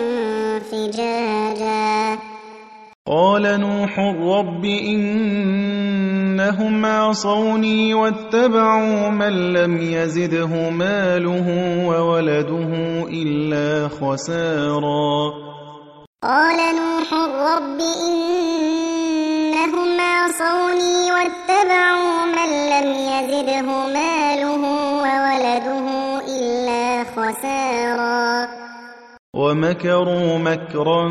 فجاجا قال نوح رب إنهم عصوني واتبعوا من لم يزده ماله وولده إلا خسارا قال نوح رب إنهم عصوني واتبعوا من لم يزده ماله وولده إلا خسارا ومكروا مكرا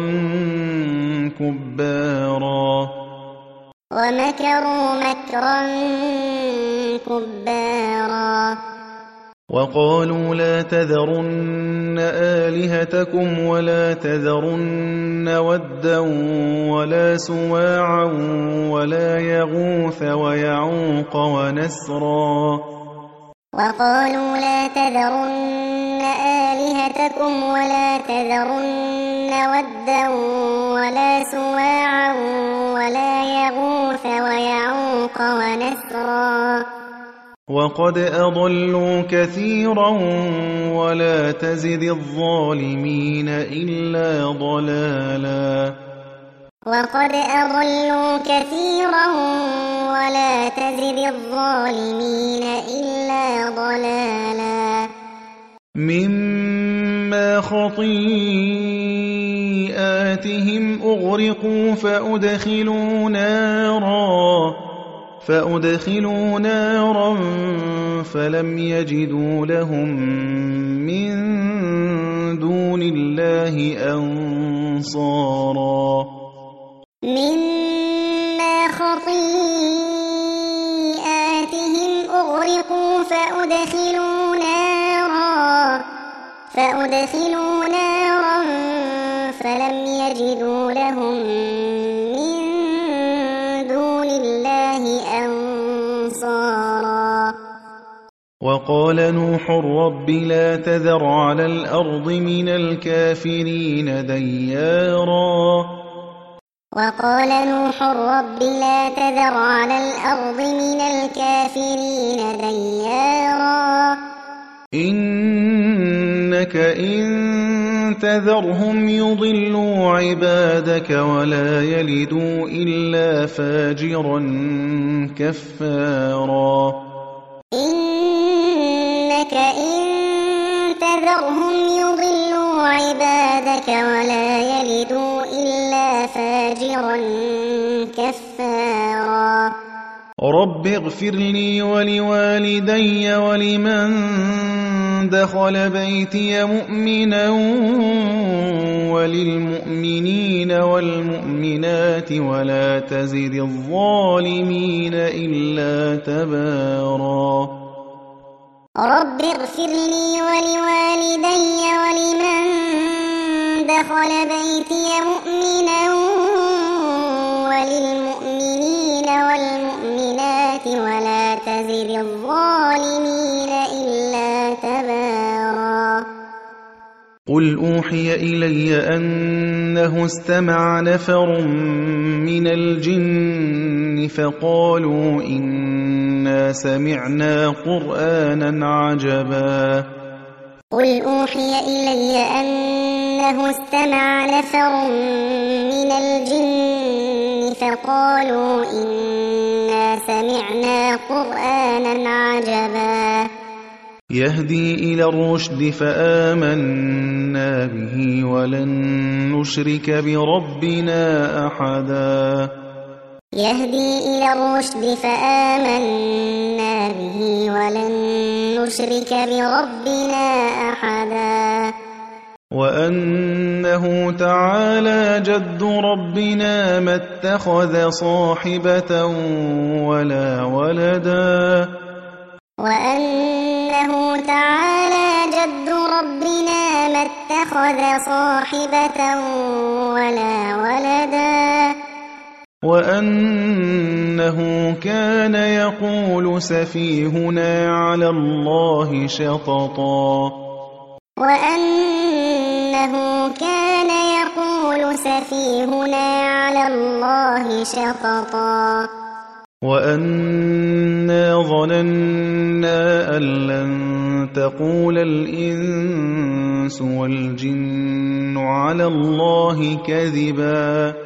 كبارا ومكروا مكرا كبارا وقالوا لا تذرن آلهتكم ولا تذرن ودا ولا سواعا ولا يغوث ويعوق ونسرا وقالوا لا تذرن آلهتكم ولا تذرن ودا ولا سواعا ولا يغوث ويعوق ونسرا وقد أضلوا كثيرا ولا تزد الظالمين إلا ضلالا وقد أضلوا كثيرا ولا تزد الظالمين إلا ضلالا مما خطيئاتهم أغرقوا فأدخلوا نارا فأدخلوا نارا فلم يجدوا لهم من دون الله أنصارا مما خطيئاتهم أغرقوا فأدخلوا نارا فأدخلوا نارا فلم يجدوا لهم من دون الله أنصارا وقال نوح رب لا تذر على الأرض من الكافرين ديارا وقال نوح رب لا تذر على الأرض من الكافرين ديارا إنك إن تذرهم يضلوا عبادك ولا يلدوا إلا فاجرا كفارا إنك إن تذرهم يضلوا عبادك ولا يلدوا إلا فاجرا كفارا رب اغفر لي ولوالدي ولمن دخل بيتي مؤمنا وللمؤمنين والمؤمنات ولا تزد الظالمين إلا تبارا رب اغفر لي ولوالدي ولمن دخل بيتي مؤمنا وللمؤمنين والمؤمنات ولا تزد الظالمين إلا تبارا قل أوحي إلي أنه استمع نفر من الجن فقالوا إنا سمعنا قرآنا عجبا قل أوحي إلي أنه استمع نفر من الجن فقالوا إنا سمعنا قرآنا عجبا يهدي إلى الرشد فآمنا به ولن نشرك بربنا أحدا يهدي إلى الرشد فآمنا به ولن نشرك بربنا أحدا وأنه تعالى جد ربنا ما اتخذ صاحبة ولا ولدا وأنه تعالى جد ربنا ما اتخذ صاحبة ولا ولدا وأنه كان يقول سفيهنا على الله شططا وأنه كان يقول سفيهنا على الله شططا وأنا ظننا أن لن تقول الإنس والجن على الله كذبا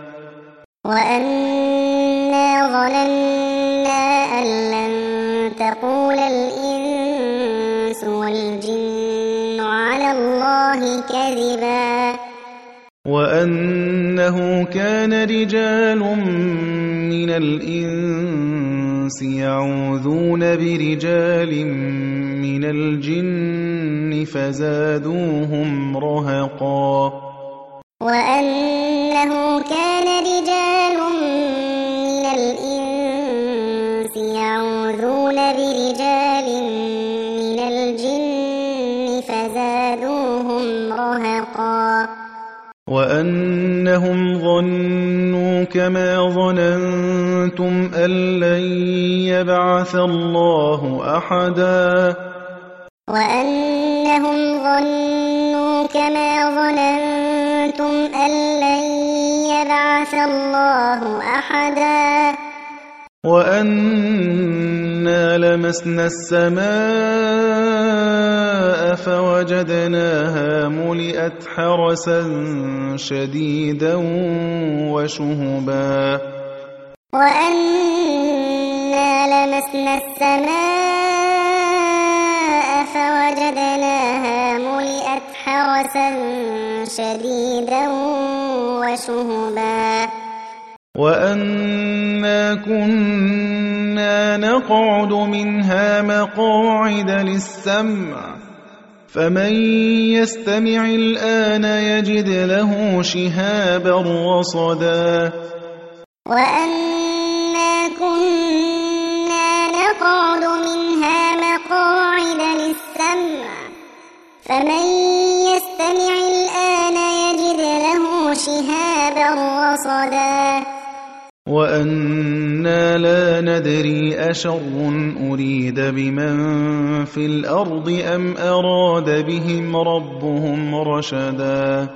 وأنا ظننا أن لن تقول الإنس والجن على الله كذبا وأنه كان رجال من الإنس يعوذون برجال من الجن فزادوهم رهقا وأنه كان رجال من الإنس يعوذون برجال من الجن فزادوهم رهقا وأنهم ظنوا كما ظننتم أن لن يبعث الله أحدا وأنهم ظنوا كما ظننتم أن لن يبعث الله أحدا وأنا لمسنا السماء فوجدناها ملئت حرسا شديدا وشهبا وأنا لمسنا السماء فوجدناها ملئت حرسا شديدا وشهبا وأنا كنا نقعد منها مقاعد للسمع فمن يستمع الآن يجد له شهابا رصدا وأنا كنا نقعد منها مقاعد للسمع فمن يستمع الآن يجد له شهابا رصدا وأنا لا ندري أشر أريد بمن في الأرض أم أراد بهم ربهم رشدا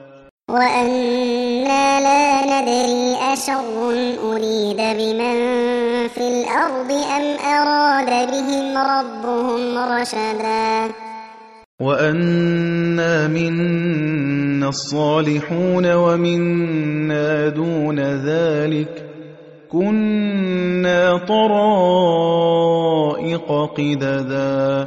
وأنا لا ندري أشر أريد بمن في الأرض أم أراد بهم ربهم رشدا وأنا منا الصالحون ومنا دون ذلك كنا طرائق قددا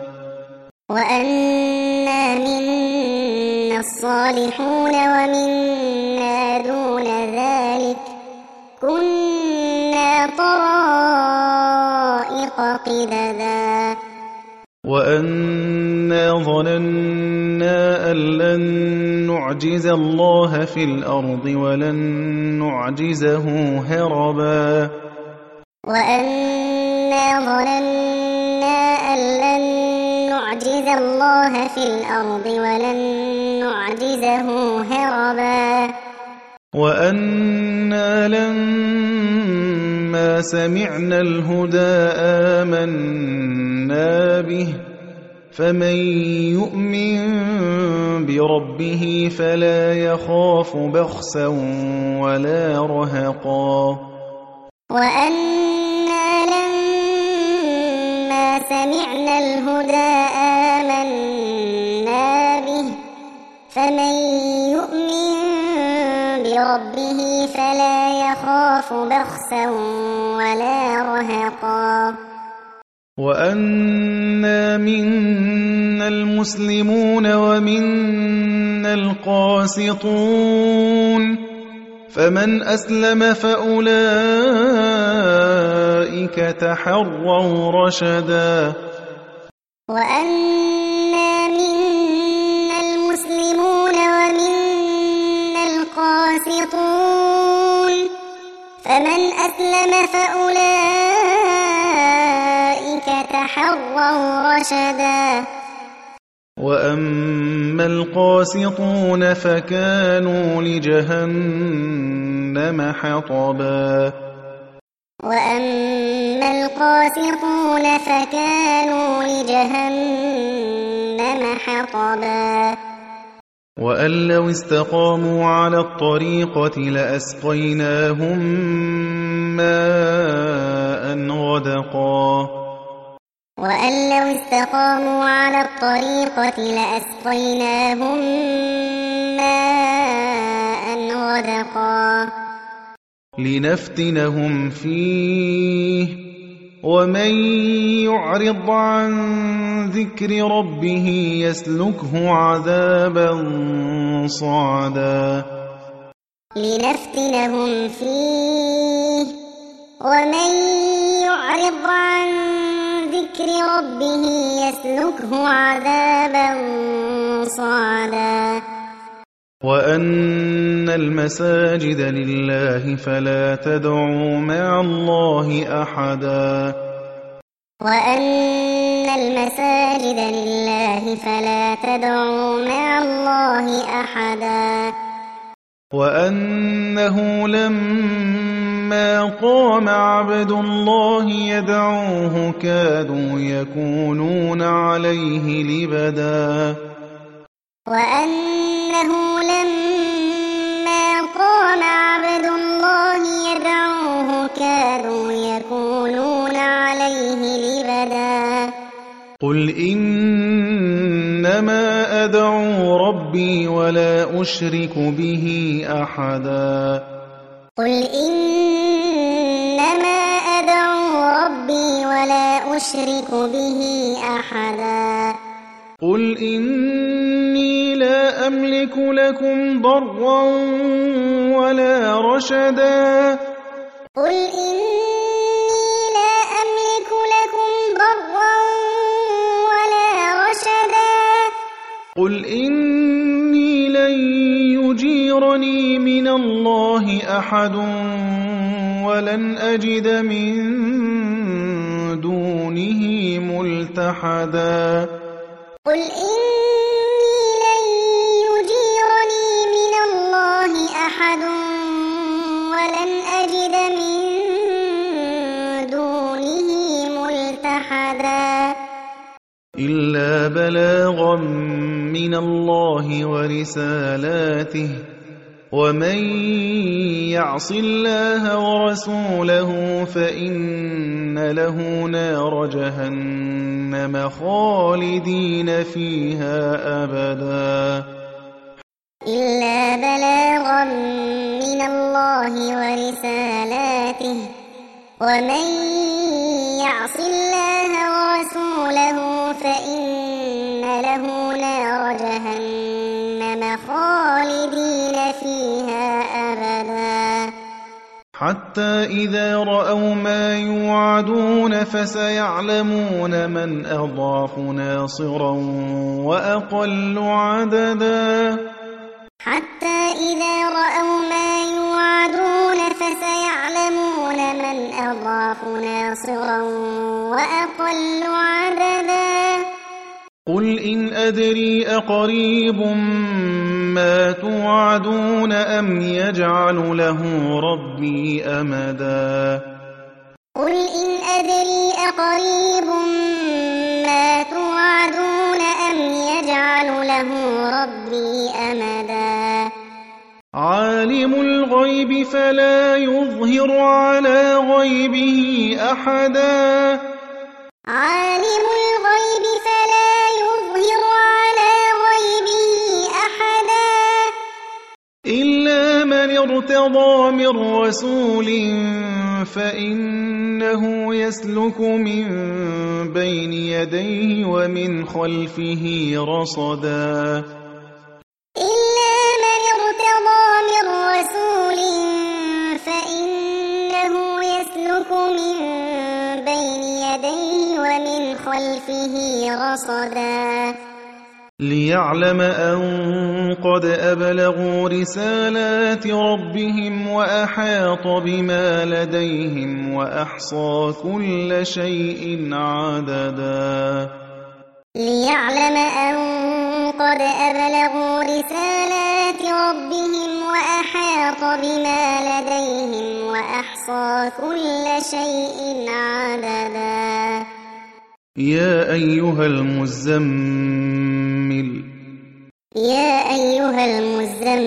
وأنا منا الصالحون ومنا دون ذلك كنا طرائق قددا وأنا ظننا أن لن نعجز الله في الأرض ولن نعجزه هربا وأنا ظننا أن لن نعجز الله في الأرض ولن نعجزه هربا وأنا لما سمعنا الهدى آمنا به فمن يؤمن بربه فلا يخاف بخسا ولا رهقا وأنا لما سمعنا الهدى آمنا به فمن يؤمن بربه فلا يخاف بخسا ولا رهقا وأنا منا المسلمون ومنا القاسطون فمن أسلم فأولئك تحروا رشدا وأنا منا المسلمون ومنا القاسطون فمن أسلم فأولئك تحروا رشدا وأما القاسطون فكانوا لجهنم حطبا وأما القاسطون فكانوا لجهنم حطبا وأن لو استقاموا على الطريقة لأسقيناهم ماء غدقا وأن لو استقاموا على الطريقة لأسقيناهم ماء غدقا لنفتنهم فيه ومن يعرض عن ذكر ربه يسلكه عذابا صعدا لنفتنهم فيه ومن يعرض عن ذكر ربه يسلكه عذابا صعدا وأن المساجد لله فلا تدعوا مع الله أحدا وأن المساجد لله فلا تدعوا مع الله أحدا وأنه لما قام عبد الله يدعوه كادوا يكونون عليه لبدا وأنه لما قام عبد الله يدعوه كادوا يكونون عليه لبدا قل إنما أدعو ربي ولا أشرك به أحدا قل إنما أدعو ربي ولا أشرك به أحدا قل إني لا أملك لكم ضرا ولا رشدا قل إني لا أملك لكم ضرا ولا رشدا قل إني لن يجيرني من الله أحد ولن أجد من دونه ملتحدا قل إني لن يجيرني من الله أحد ولن أجد من دونه ملتحدا إلا بلاغا من الله ورسالاته ومن يعص الله ورسوله فإن له نار جهنم خالدين فيها أبدا إلا بلاغا من الله ورسالاته ومن يعص الله ورسوله فإن له نار جهنم خالدين فيها أبدا حتى إذا رأوا ما يوعدون فسيعلمون من أضعف ناصرا وأقل عددا حتى إذا رأوا ما يوعدون فسيعلمون من أضعف ناصرا وأقل عددا قل إن أدري أقريب ما توعدون أم يجعل له ربي أمدا قل إن أدري أقريب ما توعدون أم يجعل له ربي أمدا عالم الغيب فلا يظهر على غيبه أحدا عالم الغيب فلا يظهر على غيبه أحدا إلا من ارتضى من رسول فإنه يسلك من بين يديه ومن خلفه رصدا إلا من ارتضى من رسول فإنه يسلك من بين يديه ومن خلفه رصدا ليعلم أن قد أبلغوا رسالات ربهم وأحاط بما لديهم وأحصى كل شيء عددا ليعلم أن قد أبلغوا رسالات ربهم وأحاط بما لديهم وأحصى كل شيء عددا يا أيها المزمل يا أيها المزمل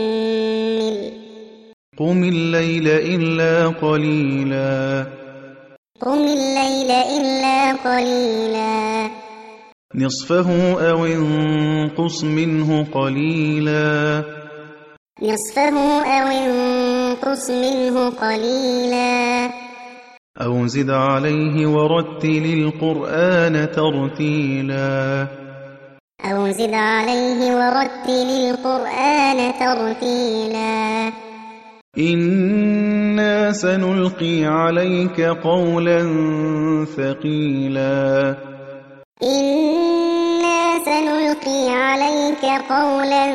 قم الليل إلا قليلا قم الليل إلا قليلا نصفه أو انقص منه قليلا نصفه أو انقص منه قليلا أو زد عليه ورتل القرآن ترتيلا أو زد عليه ورتل القرآن ترتيلا إنا سنلقي عليك قولا ثقيلا إنا سنلقي عليك قولا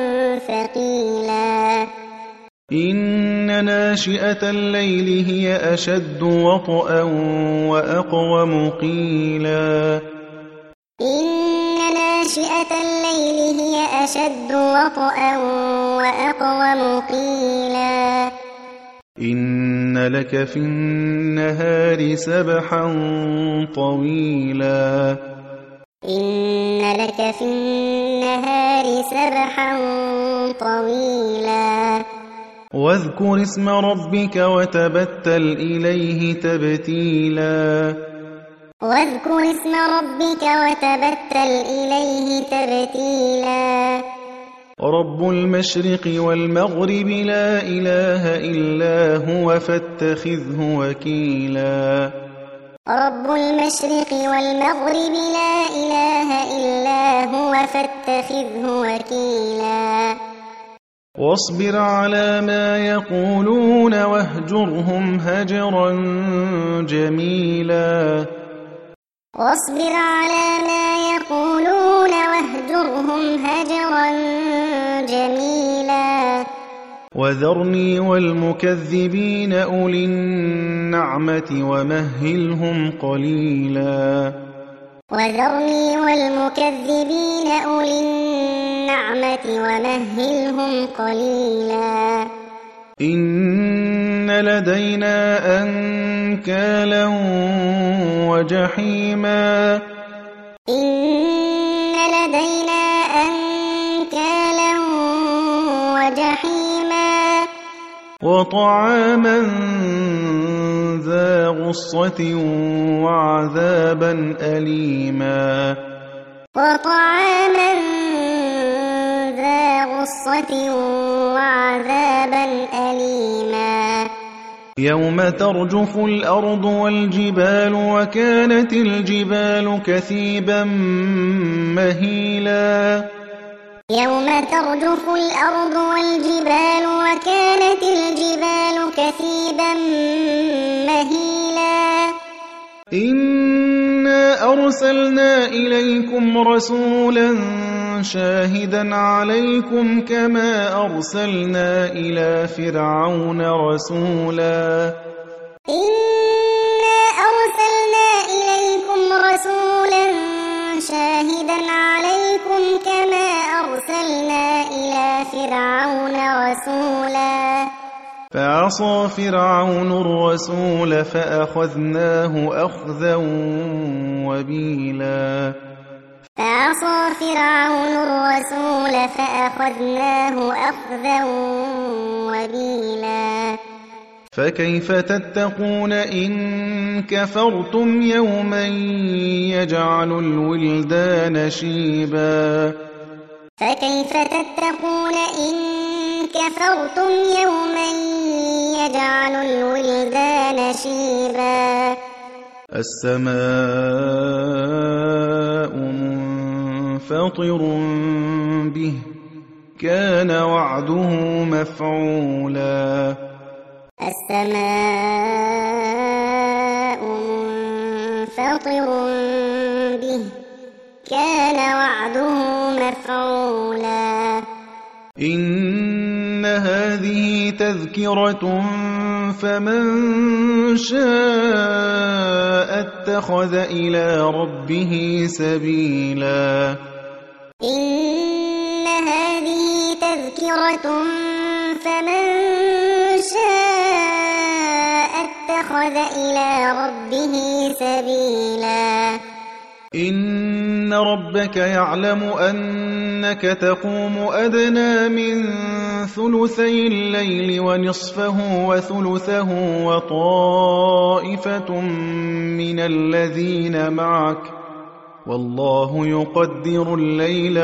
ثقيلا إن ناشئة الليل هي أشد وطئا وأقوم قيلا إن ناشئة الليل هي أشد وطئا وأقوم قيلا إن لك في النهار سبحا طويلا إن لك في النهار سبحا طويلا واذكر اسم ربك وتبتل إليه تبتيلا واذكر اسم ربك وتبتل إليه تبتيلا رب المشرق والمغرب لا إله إلا هو فاتخذه وكيلا رب المشرق والمغرب لا إله إلا هو فاتخذه وكيلا واصبر على ما يقولون واهجرهم هجرا جميلا واصبر على ما يقولون واهجرهم هجرا جميلا وذرني والمكذبين أولي النعمة ومهلهم قليلا وذرني والمكذبين أولي النعمة ومهلهم قليلا إن لدينا أنكالا وجحيما إن لدينا أنكالا وجحيما وطعاما ذا غصة وعذابا أليما وطعاما ذا غصة غصة وعذابا أليما يوم ترجف الأرض والجبال وكانت الجبال كثيبا مهيلا يوم ترجف الأرض والجبال وكانت الجبال كثيبا مهيلا إنا أرسلنا إليكم رسولا شاهدا عليكم كما أرسلنا إلى فرعون رسولا إنا أرسلنا إليكم رسولا شاهدا عليكم كما أرسلنا إلى فرعون رسولا فعصى فرعون الرسول فأخذناه أخذا وبيلا فعصى فرعون الرسول فأخذناه أخذا وبيلا فكيف تتقون إن كفرتم يوما يجعل الولدان شيبا فكيف تتقون إن كفرتم يوما يجعل الولدان شيبا السماء منفطر به كان وعده مفعولا السماء منفطر به كان وعده مفعولا إن هذه تذكرة فمن شاء اتخذ إلى ربه سبيلا إن هذه تذكرة فمن شاء اتخذ إلى ربه سبيلا إن ربك يعلم أنك تقوم أدنى من ثلثي الليل ونصفه وثلثه وطائفة من الذين معك والله يقدر الليل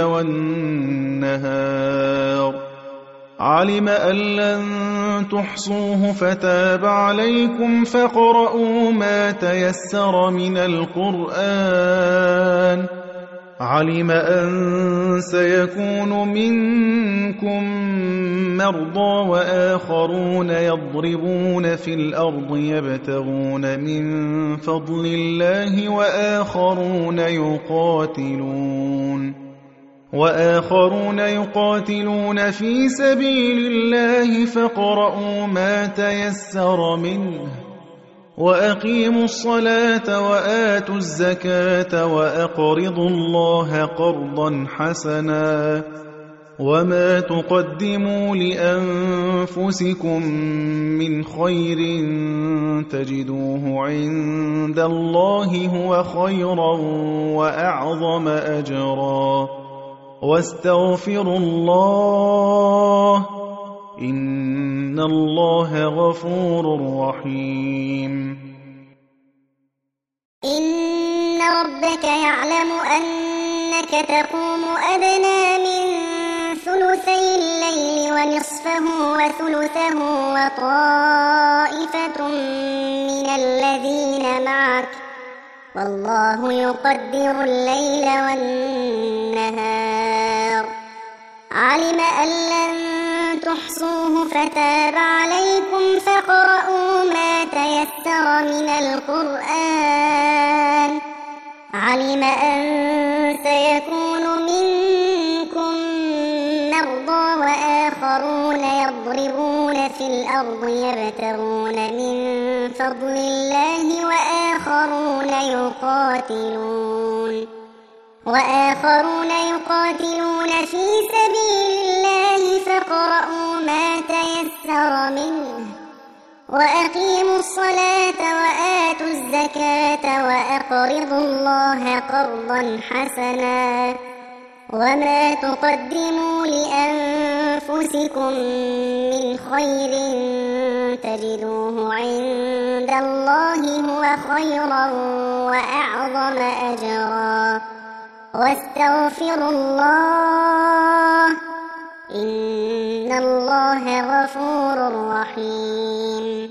والنهار علم أن لن تحصوه فتاب عليكم فاقرؤوا ما تيسر من القرآن علم أن سيكون منكم مرضى وآخرون يضربون في الأرض يبتغون من فضل الله وآخرون يقاتلون وآخرون يقاتلون في سبيل الله فاقرؤوا ما تيسر منه وأقيموا الصلاة وآتوا الزكاة وأقرضوا الله قرضا حسنا وما تقدموا لأنفسكم من خير تجدوه عند الله هو خيرا وأعظم أجرا واستغفروا الله إن الله غفور رحيم إن ربك يعلم أنك تقوم أدنى من ثلثي الليل ونصفه وثلثه وطائفة من الذين معك والله يقدر الليل والنهار علم أن لن تحصوه فتاب عليكم فاقرؤوا ما تيسر من القرآن علم أن سيكون منكم مرضى وآخرون يضربون في الأرض يبتغون من فضل الله وآخرون يقاتلون وآخرون يقاتلون في سبيل الله فاقرؤوا ما تيسر منه وأقيموا الصلاة وآتوا الزكاة وأقرضوا الله قرضا حسنا وما تقدموا لأنفسكم من خير تجدوه عند الله هو خيرا وأعظم أجرا واستغفروا الله إن الله غفور رحيم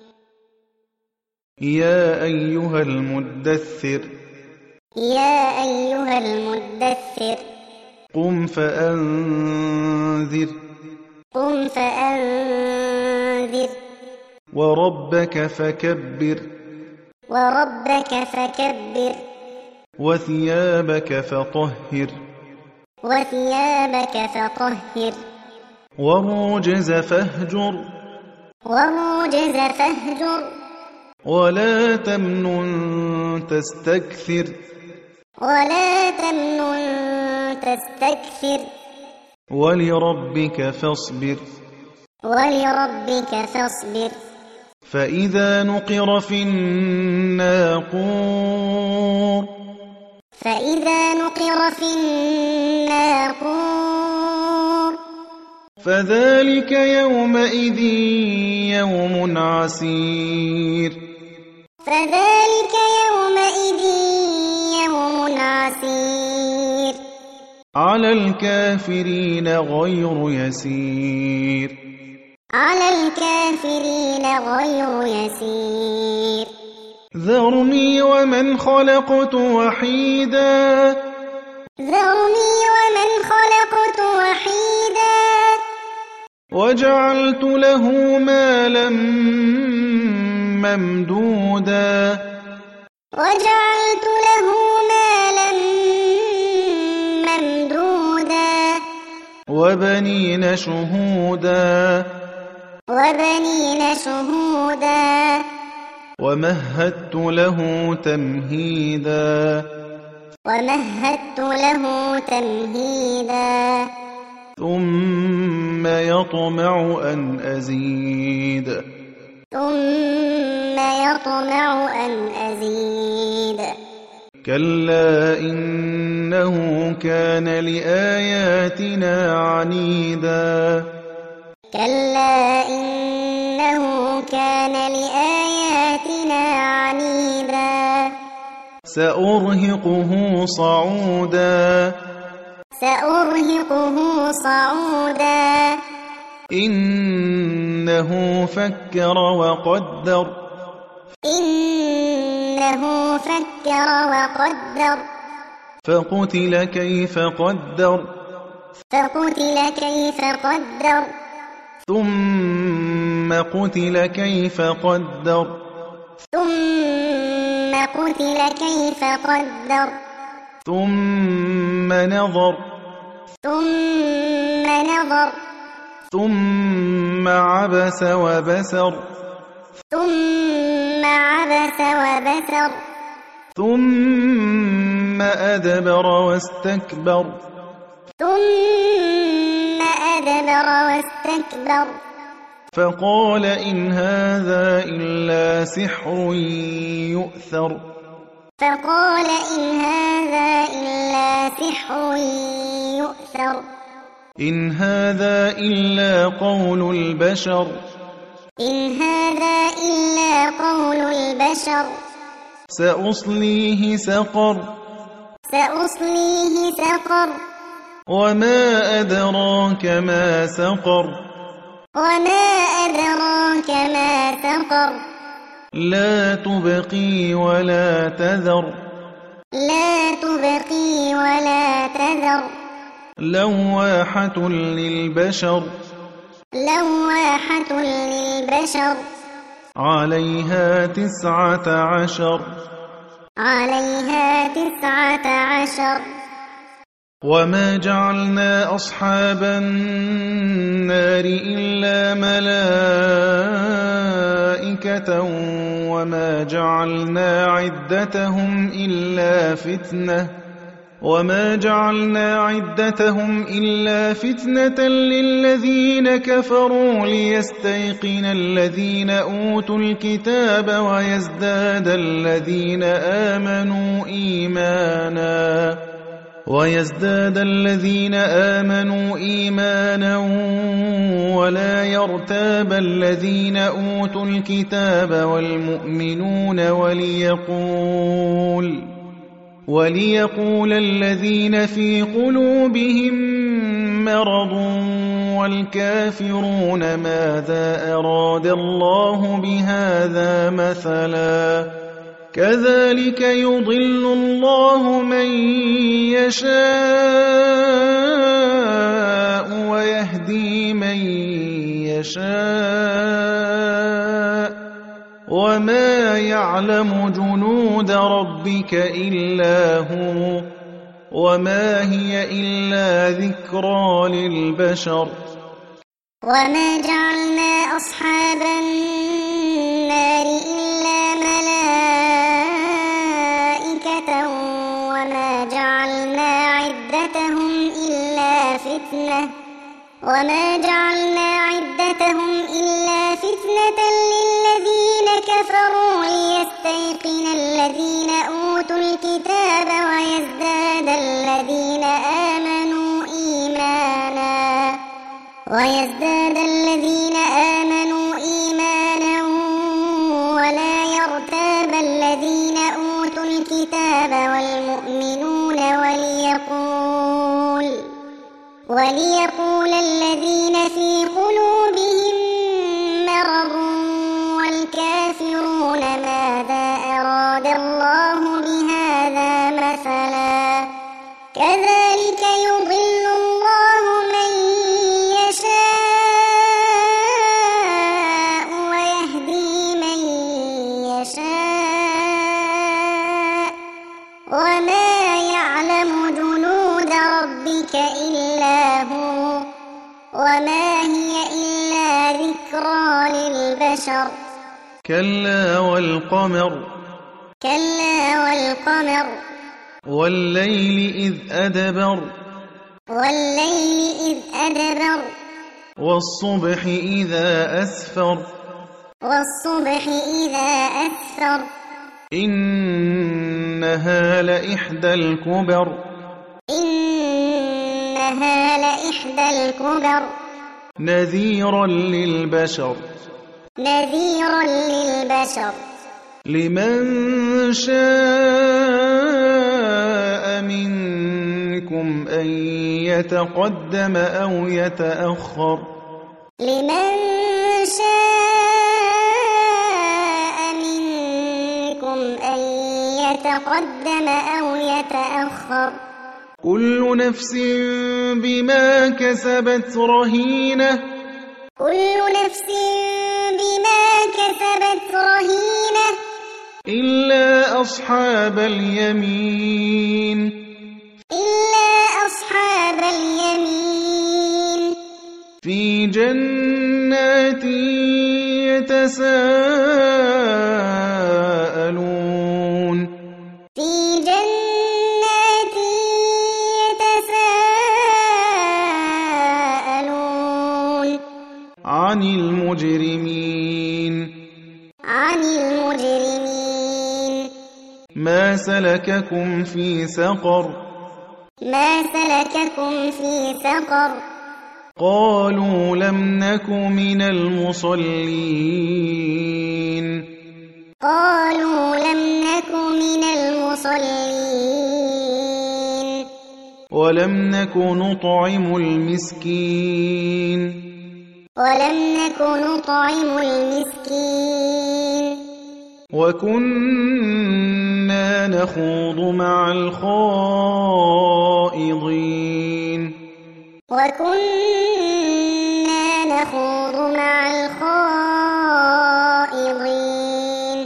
يا أيها المدثر يا أيها المدثر قم فأنذر قم فأنذر وربك فكبر وربك فكبر وثيابك فطهر وثيابك فطهر والرجز فاهجر والرجز فاهجر ولا تمنن تستكثر ولا تمنن تستكثر ولربك فاصبر ولربك فاصبر فإذا نقر في الناقور فإذا نقر في الناقور فذلك يومئذ يوم عسير فذلك يومئذ يوم عسير على الكافرين غير يسير على الكافرين غير يسير ذرني ومن خلقت وحيدا ذرني ومن خلقت وحيدا وجعلت له مالا ممدودا وجعلت له مالا ممدودا وبنين شهودا وبنين شهودا ومهدت له تمهيدا ومهدت له تمهيدا ثم يطمع أن أزيد ثم يطمع أن أزيد كلا إنه كان لآياتنا عنيدا كلا إنه كان لآياتنا عنيدا سأرهقه صعودا سأرهقه صعودا إنه فكر وقدر إنه فكر وقدر فقتل كيف قدر فقتل كيف قدر ثم قتل كيف قدر ثم قتل كيف قدر ثم نظر ثم نظر ثم عبس وبسر ثم عبس وبسر ثم أدبر واستكبر ثم أدبر واستكبر فقال إن هذا إلا سحر يؤثر فقال إن هذا إلا سحر يؤثر إن هذا إلا قول البشر إن هذا إلا قول البشر سأصليه سقر سأصليه سقر وما أدراك ما سقر وما أدراك ما سقر لا تبقي ولا تذر لا تبقي ولا تذر لواحة للبشر لواحة للبشر عليها تسعة عشر عليها تسعة عشر وما جعلنا أصحاب النار إلا ملائكة وما جعلنا عدتهم إلا فتنة وما جعلنا عدتهم إلا فتنة للذين كفروا ليستيقن الذين أوتوا الكتاب ويزداد الذين آمنوا إيمانا ويزداد الذين آمنوا إيمانا ولا يرتاب الذين أوتوا الكتاب والمؤمنون وليقول وليقول الذين في قلوبهم مرض والكافرون ماذا أراد الله بهذا مثلا كذلك يضل الله من يشاء ويهدي من يشاء وما يعلم جنود ربك إلا هو وما هي إلا ذكرى للبشر وما جعلنا أصحاب النار إلا ملائكة وما جعلنا عدتهم إلا فتنة وما جعلنا عدتهم إلا فتنة للذين كفروا ليستيقن الذين أوتوا الكتاب ويزداد الذين آمنوا إيمانا ويزداد الذين آمنوا إيمانا ولا يرتاب الذين أوتوا الكتاب والمؤمنون وليقول وليقول الذين في قلوبهم مرض والكافرون ماذا أراد الله بهذا مثلا كذلك يضل الله من يشاء ويهدي من يشاء وما يعلم جنود ربك إلا هو وما هي إلا ذكرى للبشر كلا والقمر كلا والقمر والليل إذ أدبر والليل إذ أدبر والصبح إذا أسفر والصبح إذا أسفر إنها لإحدى الكبر إنها لإحدى الكبر نذيرا للبشر نذيرا للبشر لمن شاء منكم أن يتقدم أو يتأخر لمن شاء منكم أن يتقدم أو يتأخر كل نفس بما كسبت رهينة كل نفس بما كسبت رهينة إلا أصحاب اليمين إلا أصحاب اليمين في جنات يتساءلون في جنات يتساءلون عن المجرمين عن المجرمين ما سلككم في سقر ما سلككم في سقر قالوا لم نك من المصلين قالوا لم نك من المصلين ولم نك نطعم المسكين ولم نك نطعم المسكين وكنا نخوض مع الخائضين وكنا نخوض مع الخائضين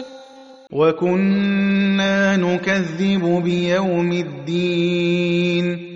وكنا نكذب بيوم الدين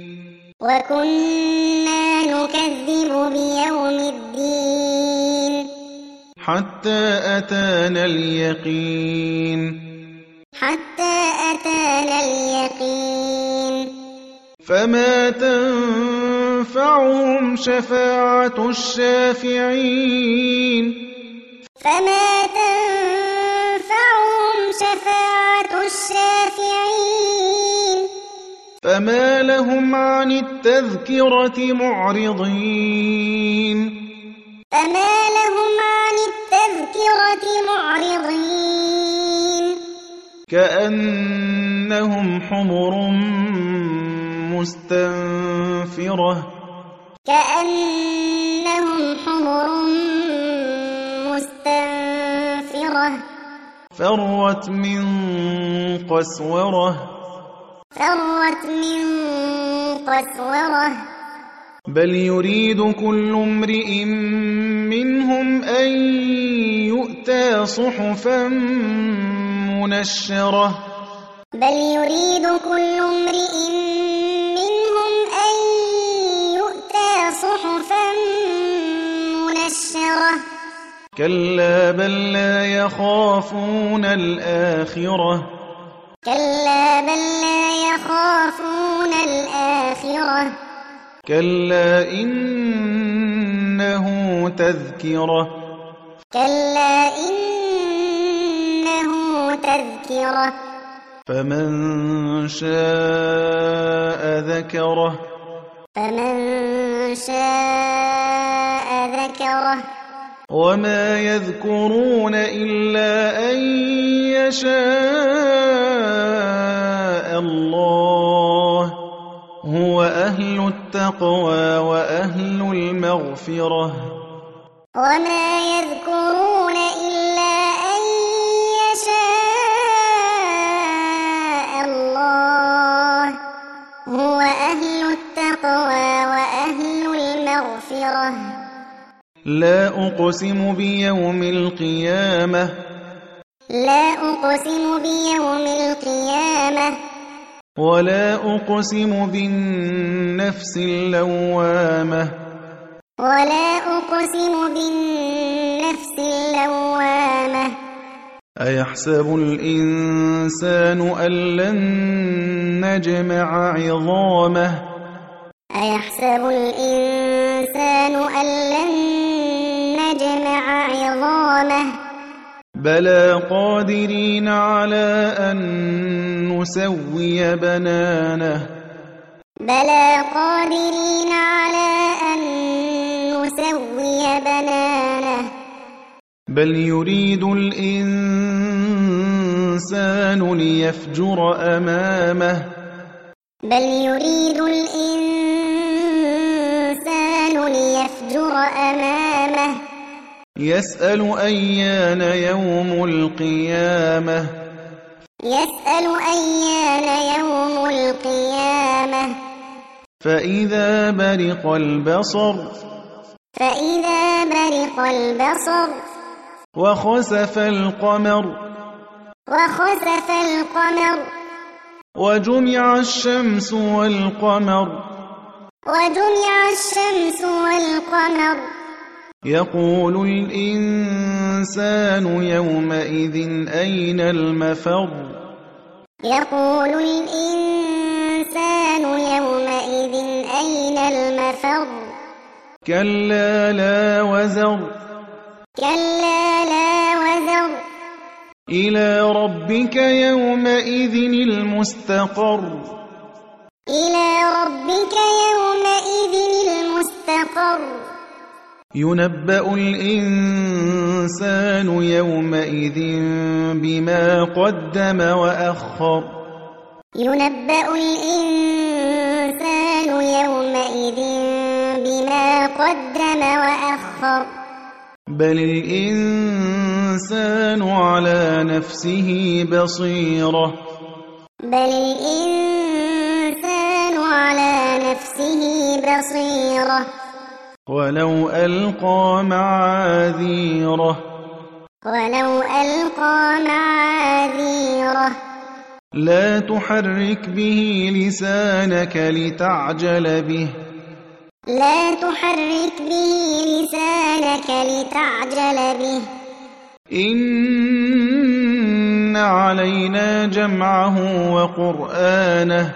وكنا نكذب بيوم الدين حتى أتانا اليقين حتى أتانا اليقين فما تنفعهم شفاعة الشافعين فما تنفعهم شفاعة الشافعين فما لهم عن التذكرة معرضين فما لهم عن التذكرة معرضين كأنهم حمر مستنفرة كأنهم حمر مستنفرة فرت من قسورة فرت من قسورة بل يريد كل امرئ منهم أن يؤتى صحفا منشرة بل يريد كل امرئ منهم أن يؤتى صحفا منشرة كلا بل لا يخافون الآخرة كلا بل لا يخافون الآخرة كلا إنه تذكرة كلا إنه تذكرة فمن شاء ذكره فمن شاء ذكره وما يذكرون إلا أن يشاء الله هو أهل التقوى وأهل المغفرة وما يذكرون إلا أن يشاء الله هو أهل التقوى وأهل المغفرة لا أقسم بيوم القيامة لا أقسم بيوم القيامة ولا أقسم بالنفس اللوامة ولا أقسم بالنفس اللوامة أيحسب الإنسان أن لن نجمع عظامه أيحسب الإنسان أن لن نجمع عظامه بلى قادرين على أن نسوي بنانه بلى قادرين على أن نسوي بنانه بل يريد الإنسان ليفجر أمامه بل يريد الإنسان ليفجر أمامه يسأل أيان يوم القيامة يسأل أيان يوم القيامة فإذا برق البصر فإذا برق البصر وخسف القمر وخسف القمر وجمع الشمس والقمر وجمع الشمس والقمر يقول الإنسان يومئذ أين المفر يقول الإنسان يومئذ أين المفر كلا لا وزر كلا لا وزر إلى ربك يومئذ المستقر إلى ربك يومئذ المستقر ينبأ الإنسان يومئذ بما قدم وأخر ينبأ الإنسان يومئذ بما قدم وأخر بل الإنسان على نفسه بصيرة بل الإنسان على نفسه بصيرة ولو ألقى معاذيره ولو ألقى معاذيره لا تحرك به لسانك لتعجل به لا تحرك به لسانك لتعجل به إن علينا جمعه وقرآنه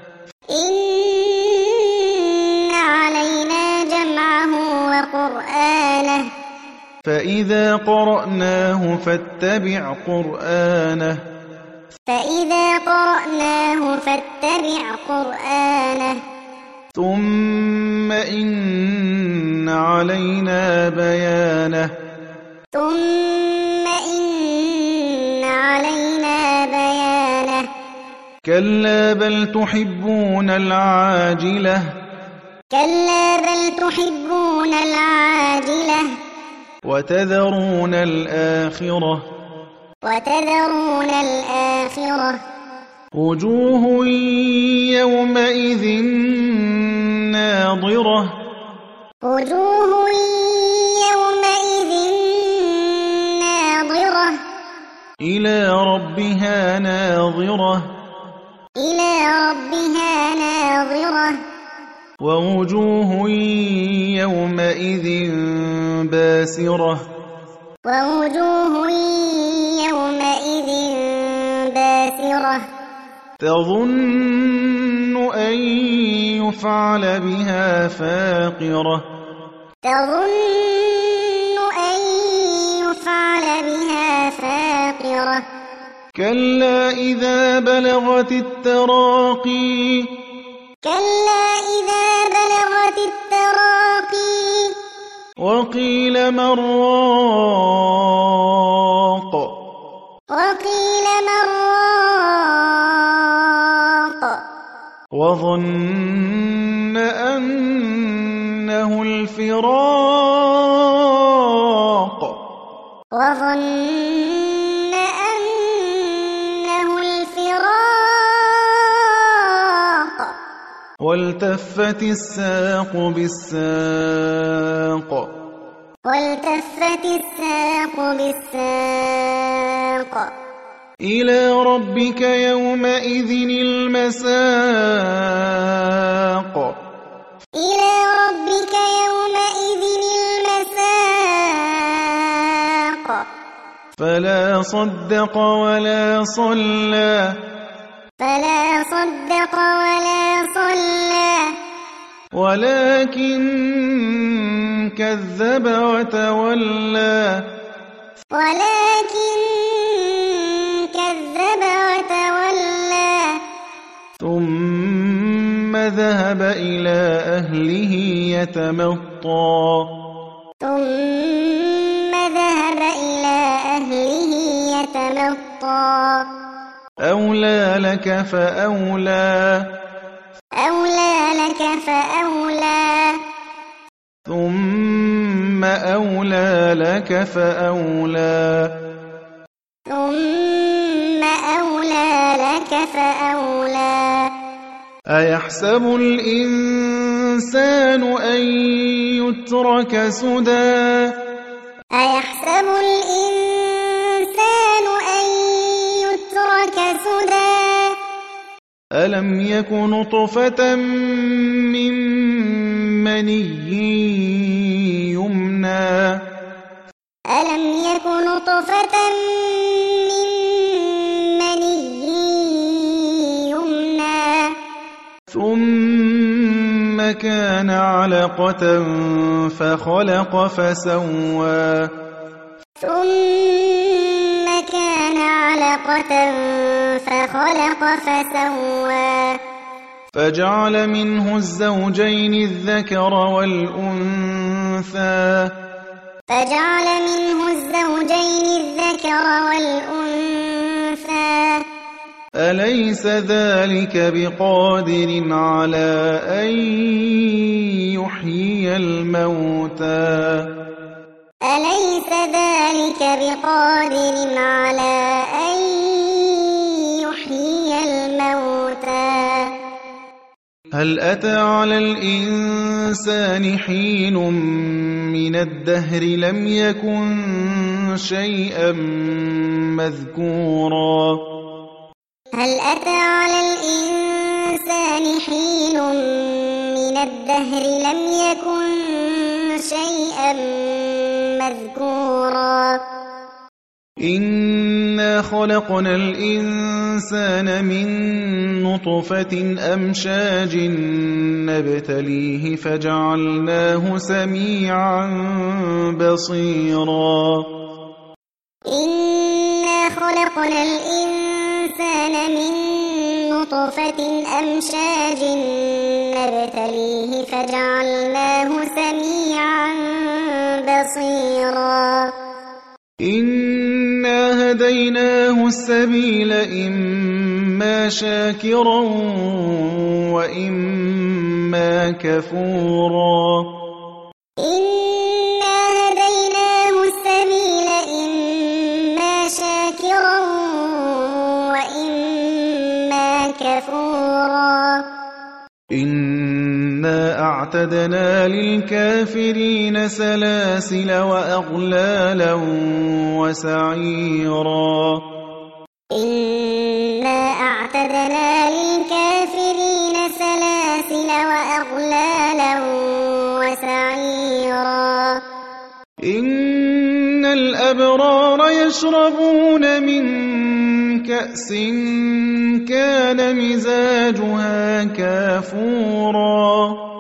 إن علينا جمعه وقرآنه فإذا قرأناه فاتبع قرآنه فإذا قرأناه فاتبع قرآنه ثم إن علينا بيانه ثم إن علينا بيانه كلا بل تحبون العاجلة كلا بل تحبون العاجلة وتذرون الآخرة وتذرون الآخرة وجوه يومئذ ناضرة وجوه يومئذ ناظرة إلى ربها ناظرة إلى ربها ناظرة ووجوه يومئذ باسرة ووجوه يومئذ باسرة تظن أن يفعل بها فاقرة تظن أن يفعل بها فاقرة كلا إذا بلغت التراقي كلا إذا بلغت التراقي وقيل من راق وقيل من راق وظن أنه الفراق وظن أنه الفراق والتفت الساق بالساق والتفت الساق بالساق إلى ربك يومئذ المساق إلى ربك يومئذ المساق فلا صدق ولا صلى فلا صدق ولا صلى ولكن كذب وتولى ولكن كذب وتولى ثم ذهب إلى أهله يتمطى ثم ذهب إلى أهله يتمطى أولى لك فأولى أولى لك فأولى ثم أولى لك فأولى ثم أولى لك فأولى أيحسب الإنسان أن يترك سدى أيحسب الإنسان أن يترك سدى ألم يك نطفة من مني يمنى ألم يك نطفة من مني يمنى ثم كان علقة فخلق فسوى ثم كان علقة فخلق فسوى فجعل منه الزوجين الذكر والأنثى فجعل منه الزوجين الذكر والأنثى أليس ذلك بقادر على أن يحيي الموتى أليس ذلك بقادر على أن يحيي الموتى هل أتى على الإنسان حين من الدهر لم يكن شيئا مذكورا هل أتى على الإنسان حين من الدهر لم يكن شيئا مذكورا إنا خلقنا الإنسان من نطفة أمشاج نبتليه فجعلناه سميعا بصيرا إنا خلقنا الإنسان من نطفة أمشاج نبتليه فجعلناه سميعا بصيرا إنا هديناه السبيل إما إما شاكرا وإما كفورا إنا هديناه السبيل إما شاكرا وإما كفورا إنا أعتدنا للكافرين سلاسل وأغلالا وسعيرا إنا أعتدنا للكافرين سلاسل وأغلالا وسعيرا إن الأبرار يشربون من كأس كان مزاجها كافورا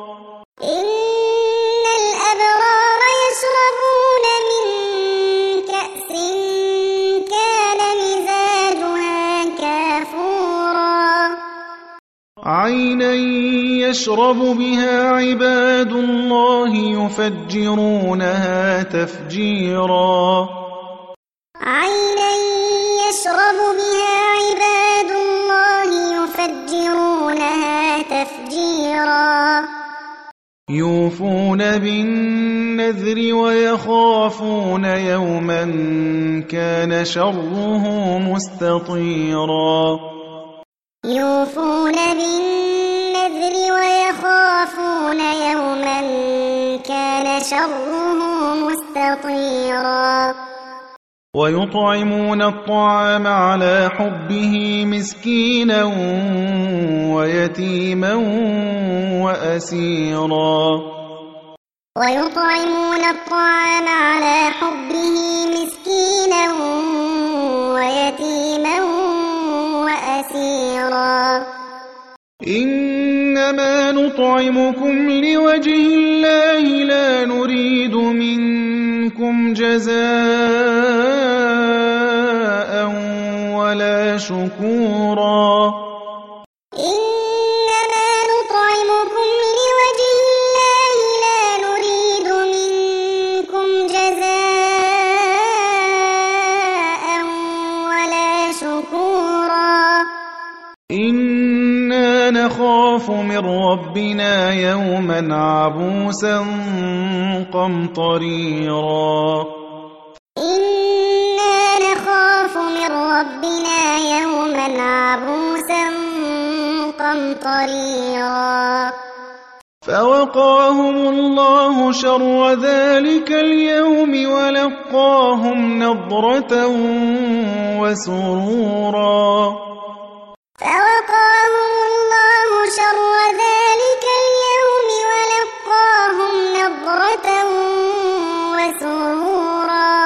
إن الأبرار يشربون من كأس كان مزاجها كافورا عينا يشرب بها عباد الله يفجرونها تفجيرا عينا يشرب بها عباد الله يفجرونها تفجيرا يوفون بالنذر ويخافون يوما كان شره مستطيرا يوفون بالنذر ويخافون يوما كان شره مستطيرا ويطعمون الطعام على حبه مسكينا ويتيما وأسيرا ويطعمون الطعام على حبه مسكينا ويتيما وأسيرا إنما نطعمكم لوجه الله لا نريد منكم جزاء ولا شكورا إنما نطعمكم لوجه الله لا نريد منكم جزاء ولا شكورا إنا نخاف من ربنا يوما عبوسا قمطريرا إنا نخاف من ربنا يوما عبوسا قمطريرا فوقاهم الله شر ذلك اليوم ولقاهم نضرة وسرورا فوقاهم الله شر ذلك اليوم ولقاهم نضرة وسرورا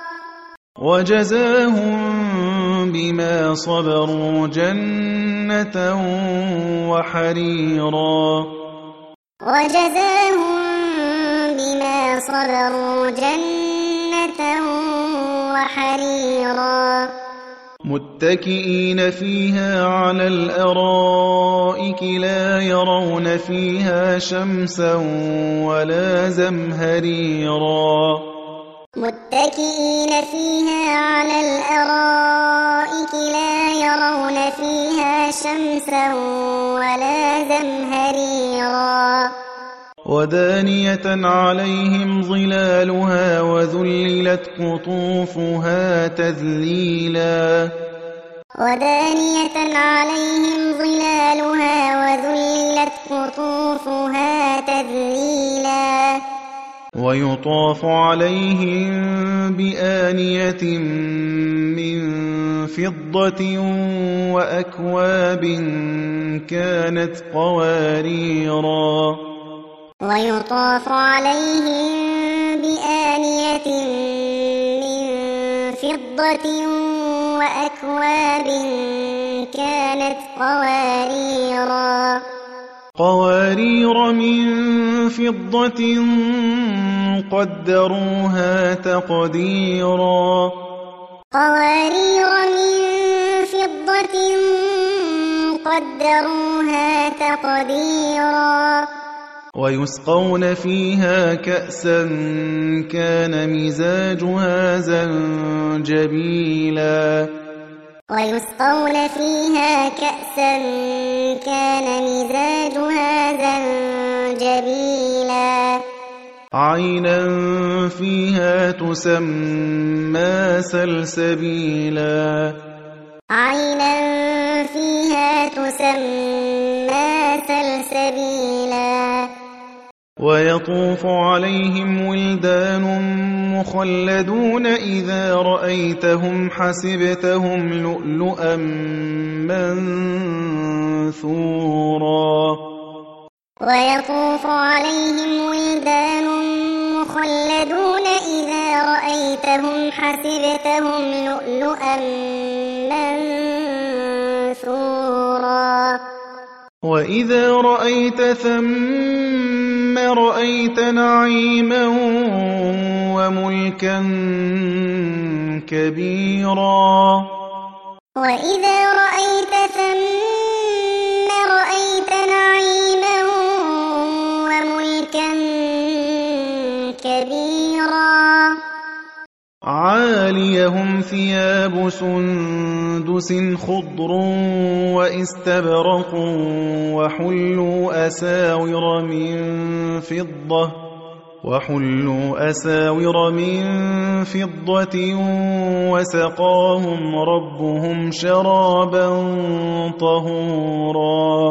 وجزاهم بما صبروا جنة وحريرا وجزاهم بما صبروا جنة وحريرا متكئين فيها على الأرائك لا يرون فيها شمسا ولا زمهريرا متكئين فيها على الأرائك لا يرون فيها شمسا ولا زمهريرا ودانية عليهم ظلالها وذللت قطوفها تذليلا ودانية عليهم ظلالها وذللت قطوفها تذليلا ويطاف عليهم بآنية من فضة وأكواب كانت قواريرا ويطاف عليهم بآنية من فضة وأكواب كانت قواريرا قوارير من فضة قدروها تقديرا قوارير من فضة قدروها تقديرا ويسقون فيها كأسا كان مزاجها زنجبيلا ويسقون فيها كأسا كان مزاجها زنجبيلا عينا فيها تسمى سلسبيلا عينا فيها تسمى سلسبيلا ويطوف عليهم ولدان مخلدون إذا رأيتهم حسبتهم لؤلؤا منثورا ويطوف عليهم ولدان مخلدون إذا رأيتهم حسبتهم لؤلؤا منثورا وإذا رأيت ثم رأيت نعيما وملكا كبيرا وإذا رأيت ثم رأيت نعيما وملكا كبيرا عاليهم ثياب سندس خضر واستبرق وحلوا أساور من فضة وحلوا أساور من فضة وسقاهم ربهم شرابا طهورا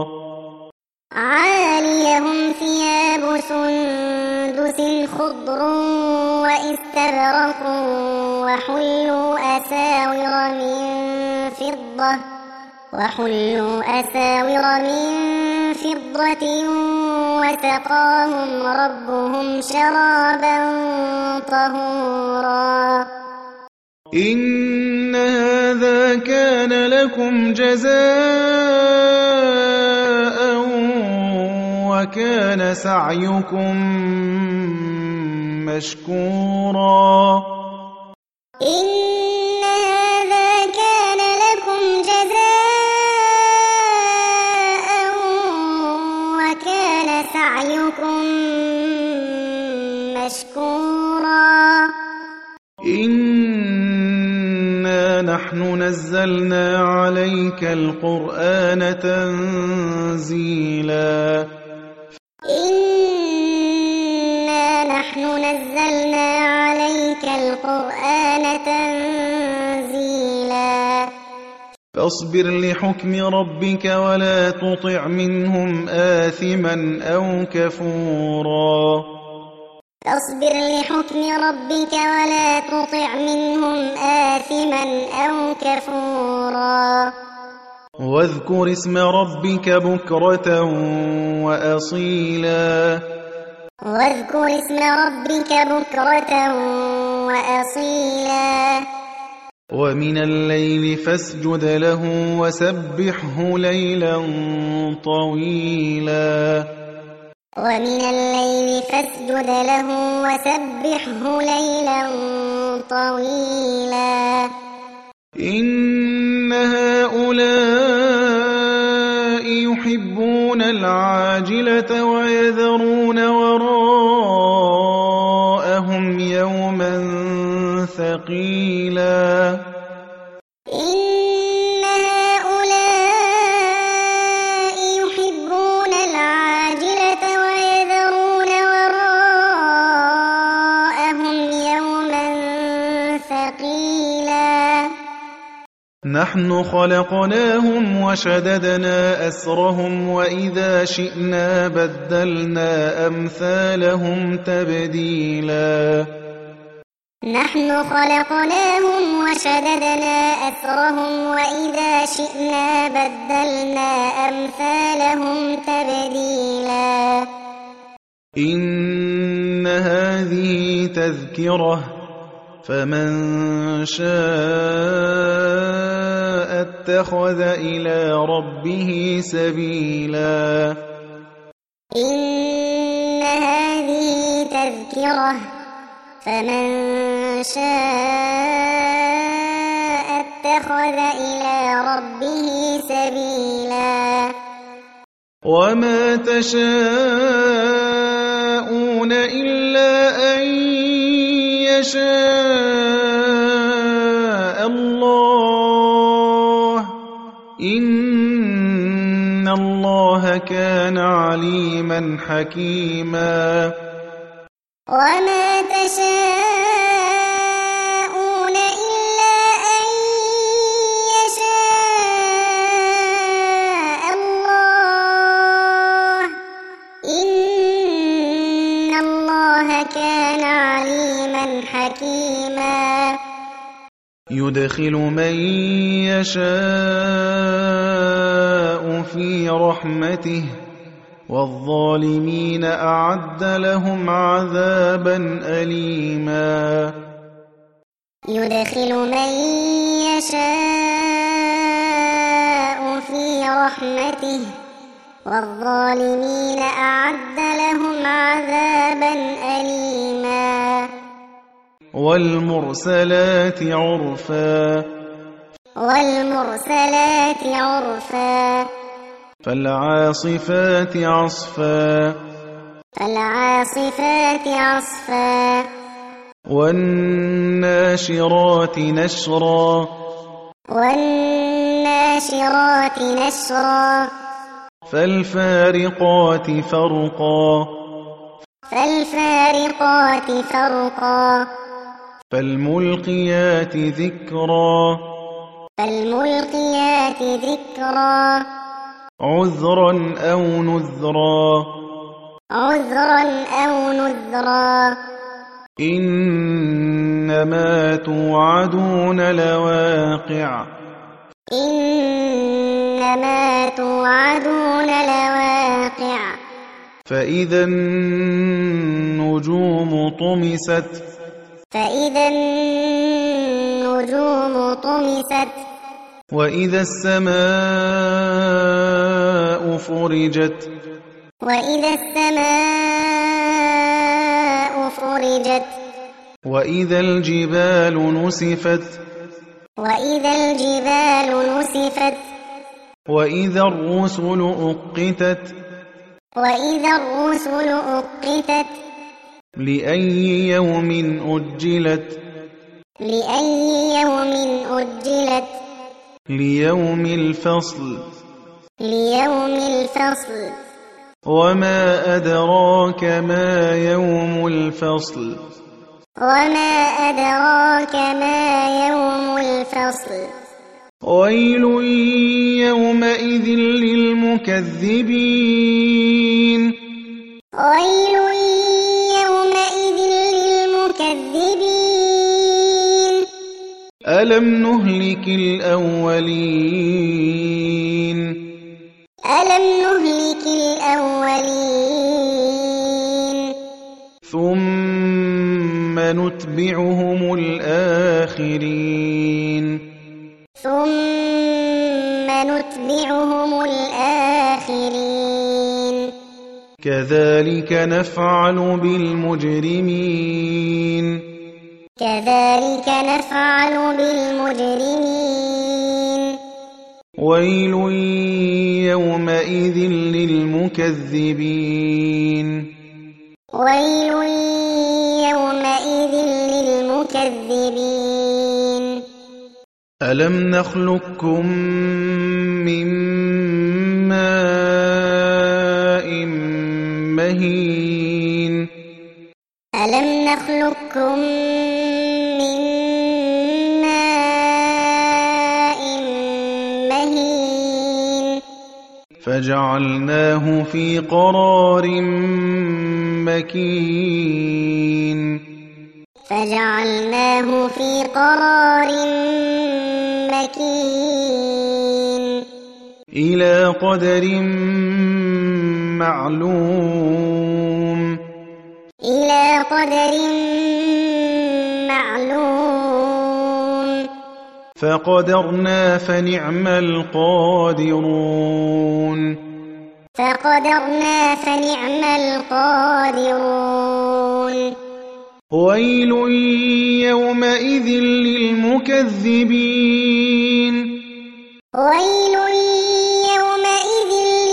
عاليهم ثياب سندس خضر واستبرق وحلوا أساور من فضة وحلوا أساور من فضة وسقاهم ربهم شرابا طهورا إن هذا كان لكم جزاء وكان سعيكم مشكورا إن هذا كان لكم جزاء وكان سعيكم مشكورا إنا نحن نزلنا عليك القرآن تنزيلا إنا نحن نزلنا عليك القرآن تنزيلا فاصبر لحكم ربك ولا تطع منهم آثما أو كفورا فاصبر لحكم ربك ولا تطع منهم آثما أو كفورا واذكر اسم ربك بكرة وأصيلا واذكر اسم ربك بكرة وأصيلا ومن الليل فاسجد له وسبحه ليلا طويلا ومن الليل فاسجد له وسبحه ليلا طويلا إن هؤلاء يحبون العاجلة ويذرون وراءهم يوما ثقيلا إن هؤلاء يحبون العاجلة ويذرون وراءهم يوما ثقيلا نحن خلقناهم وشددنا أسرهم وإذا شئنا بدلنا أمثالهم تبديلا نحن خلقناهم وشددنا أسرهم وإذا شئنا بدلنا أمثالهم تبديلا إن هذه تذكرة فمن شاء اتخذ إلى ربه سبيلا إن هذه تذكرة فمن شاء اتخذ إلى ربه سبيلا وما تشاءون إلا أن يشاء الله إن الله كان عليما حكيما وما تشاءون إلا أن يشاء الله إن الله كان عليما حكيما يدخل من يشاء في رحمته والظالمين أعد لهم عذابا أليما يدخل من يشاء في رحمته والظالمين أعد لهم عذابا أليما والمرسلات عرفا والمرسلات عرفا فالعاصفات عصفا فالعاصفات عصفا والناشرات نشرا والناشرات نشرا فالفارقات فرقا فالفارقات فرقا فالملقيات ذكرا فالملقيات ذكرا عذرا أو نذرا عذرا أو نذرا إنما توعدون لواقع إنما توعدون لواقع فإذا النجوم طمست فإذا النجوم طمست وإذا السماء فرجت وإذا السماء فرجت وإذا الجبال نسفت وإذا الجبال نسفت وإذا الرسل أقتت وإذا الرسل أقتت لأي يوم أجلت لأي يوم أجلت ليوم الفصل ليوم الفصل وما أدراك ما يوم الفصل وما أدراك ما يوم الفصل ويل يومئذ للمكذبين ويل يومئذ للمكذبين ألم نهلك الأولين ألم نهلك الأولين ثم نتبعهم الآخرين ثم نتبعهم الآخرين كذلك نفعل بالمجرمين كذلك نفعل بالمجرمين ويل يومئذ للمكذبين ويل يومئذ للمكذبين ألم نخلقكم من ماء مهين ألم نخلقكم من ماء مهين فجعلناه في قرار مكين فجعلناه في قرار مكين إلى قدر معلوم إلى قدر معلوم فقدرنا فنعم القادرون فقدرنا فنعم القادرون ويل يومئذ للمكذبين ويل يومئذ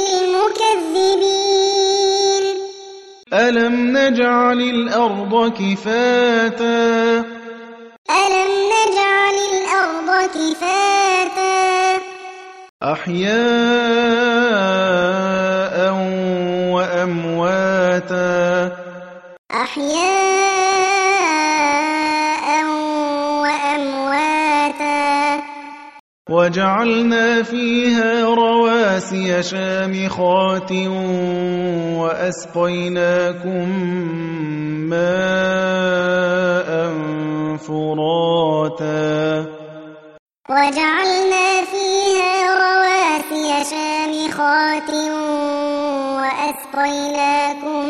للمكذبين ألم نجعل الأرض كفاتا ألم نجعل الأرض كفاتا أحياء وأمواتا أحياء وأمواتا وجعلنا فيها رواسي شامخات وأسقيناكم ماء فراتا وجعلنا فيها رواسي شامخات وأسقيناكم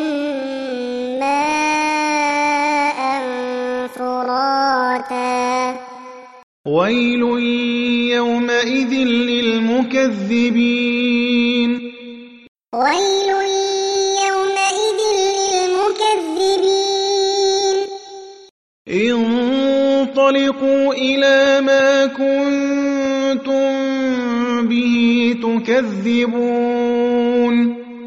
ماء فراتا ويل يومئذ للمكذبين ويل يومئذ للمكذبين انطلقوا إلى ما كنتم به تكذبون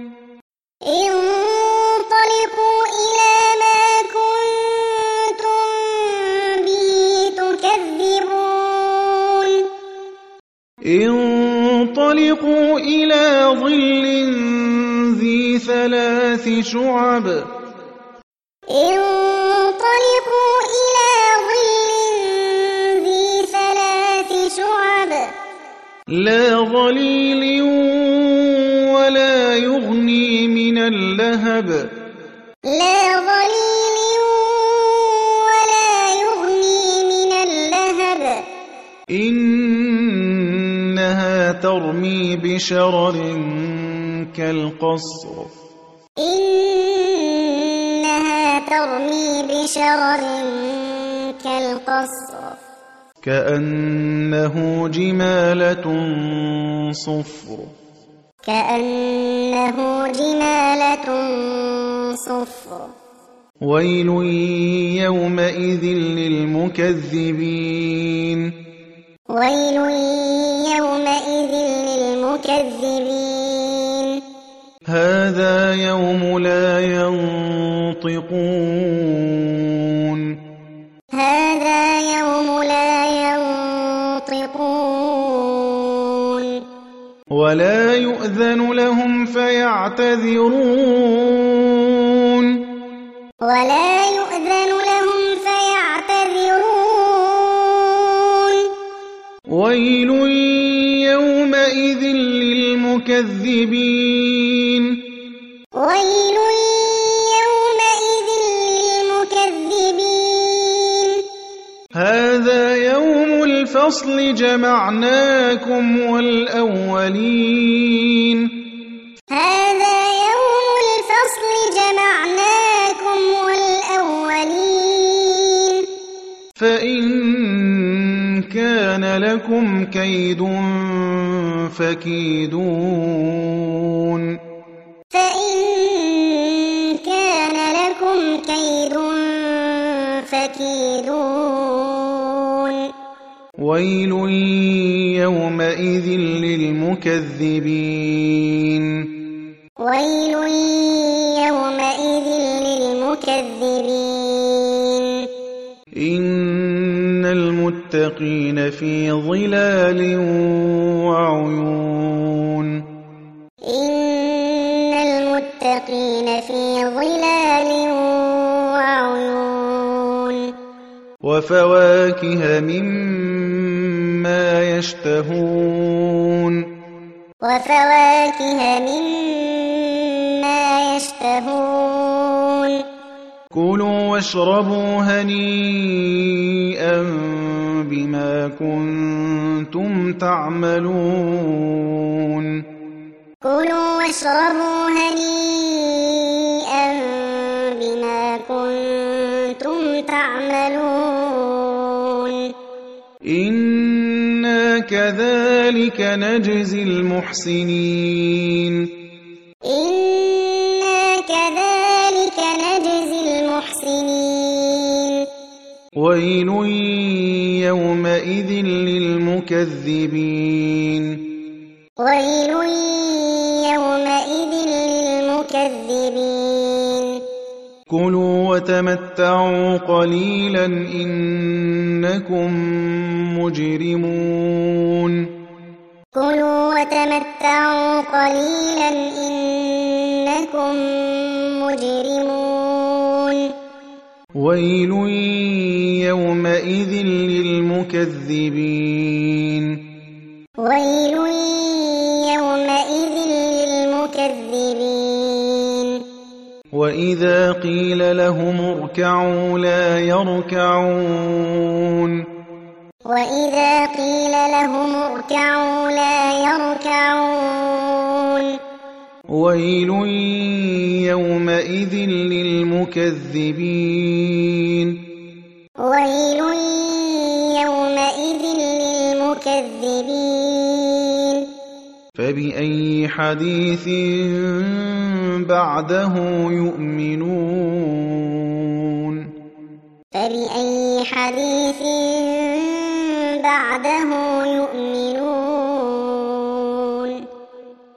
انطلقوا إلى ما كنتم به تكذبون انطلقوا إلى ظل ذي ثلاث شعب انطلقوا إلى ظل ذي ثلاث شعب لا ظليل ولا يغني من اللهب لا ظليل ولا يغني من اللهب إنها ترمي بشرر كالقصر إنها ترمي بشرر كالقصر كأنه جمالة صفر كأنه جمالة صفر ويل يومئذ للمكذبين ويل يومئذ للمكذبين هذا يوم لا ينطقون هذا يوم لا ينطقون ولا يؤذن لهم فيعتذرون ولا يؤذن لهم فيعتذرون ويل يومئذ للمكذبين ويل يومئذ للمكذبين هذا يوم الفصل جمعناكم والأولين هذا يوم الفصل جمعناكم والأولين فإن كان لكم كيد فكيدون فإن كان لكم كيد فكيدون ويل يومئذ للمكذبين ويل يومئذ للمكذبين إن المتقين في ظلال وعيون إن المتقين في ظلال وعيون وفواكه مما يشتهون وفواكه مما يشتهون كلوا واشربوا هنيئا بما كنتم تعملون كلوا واشربوا هنيئا بما كنتم تعملون إنا كذلك نجزي المحسنين إنا كذلك نجزي المحسنين ويل يومئذ للمكذبين ويل يومئذ للمكذبين كلوا وتمتعوا قليلا إنكم مجرمون كلوا وتمتعوا قليلا إنكم مجرمون ويل يومئذ للمكذبين ويل يومئذ للمكذبين وإذا قيل لهم اركعوا لا يركعون وإذا قيل لهم اركعوا لا يركعون ويل يومئذ للمكذبين ويل يومئذ للمكذبين فبأي حديث بعده يؤمنون فبأي حديث بعده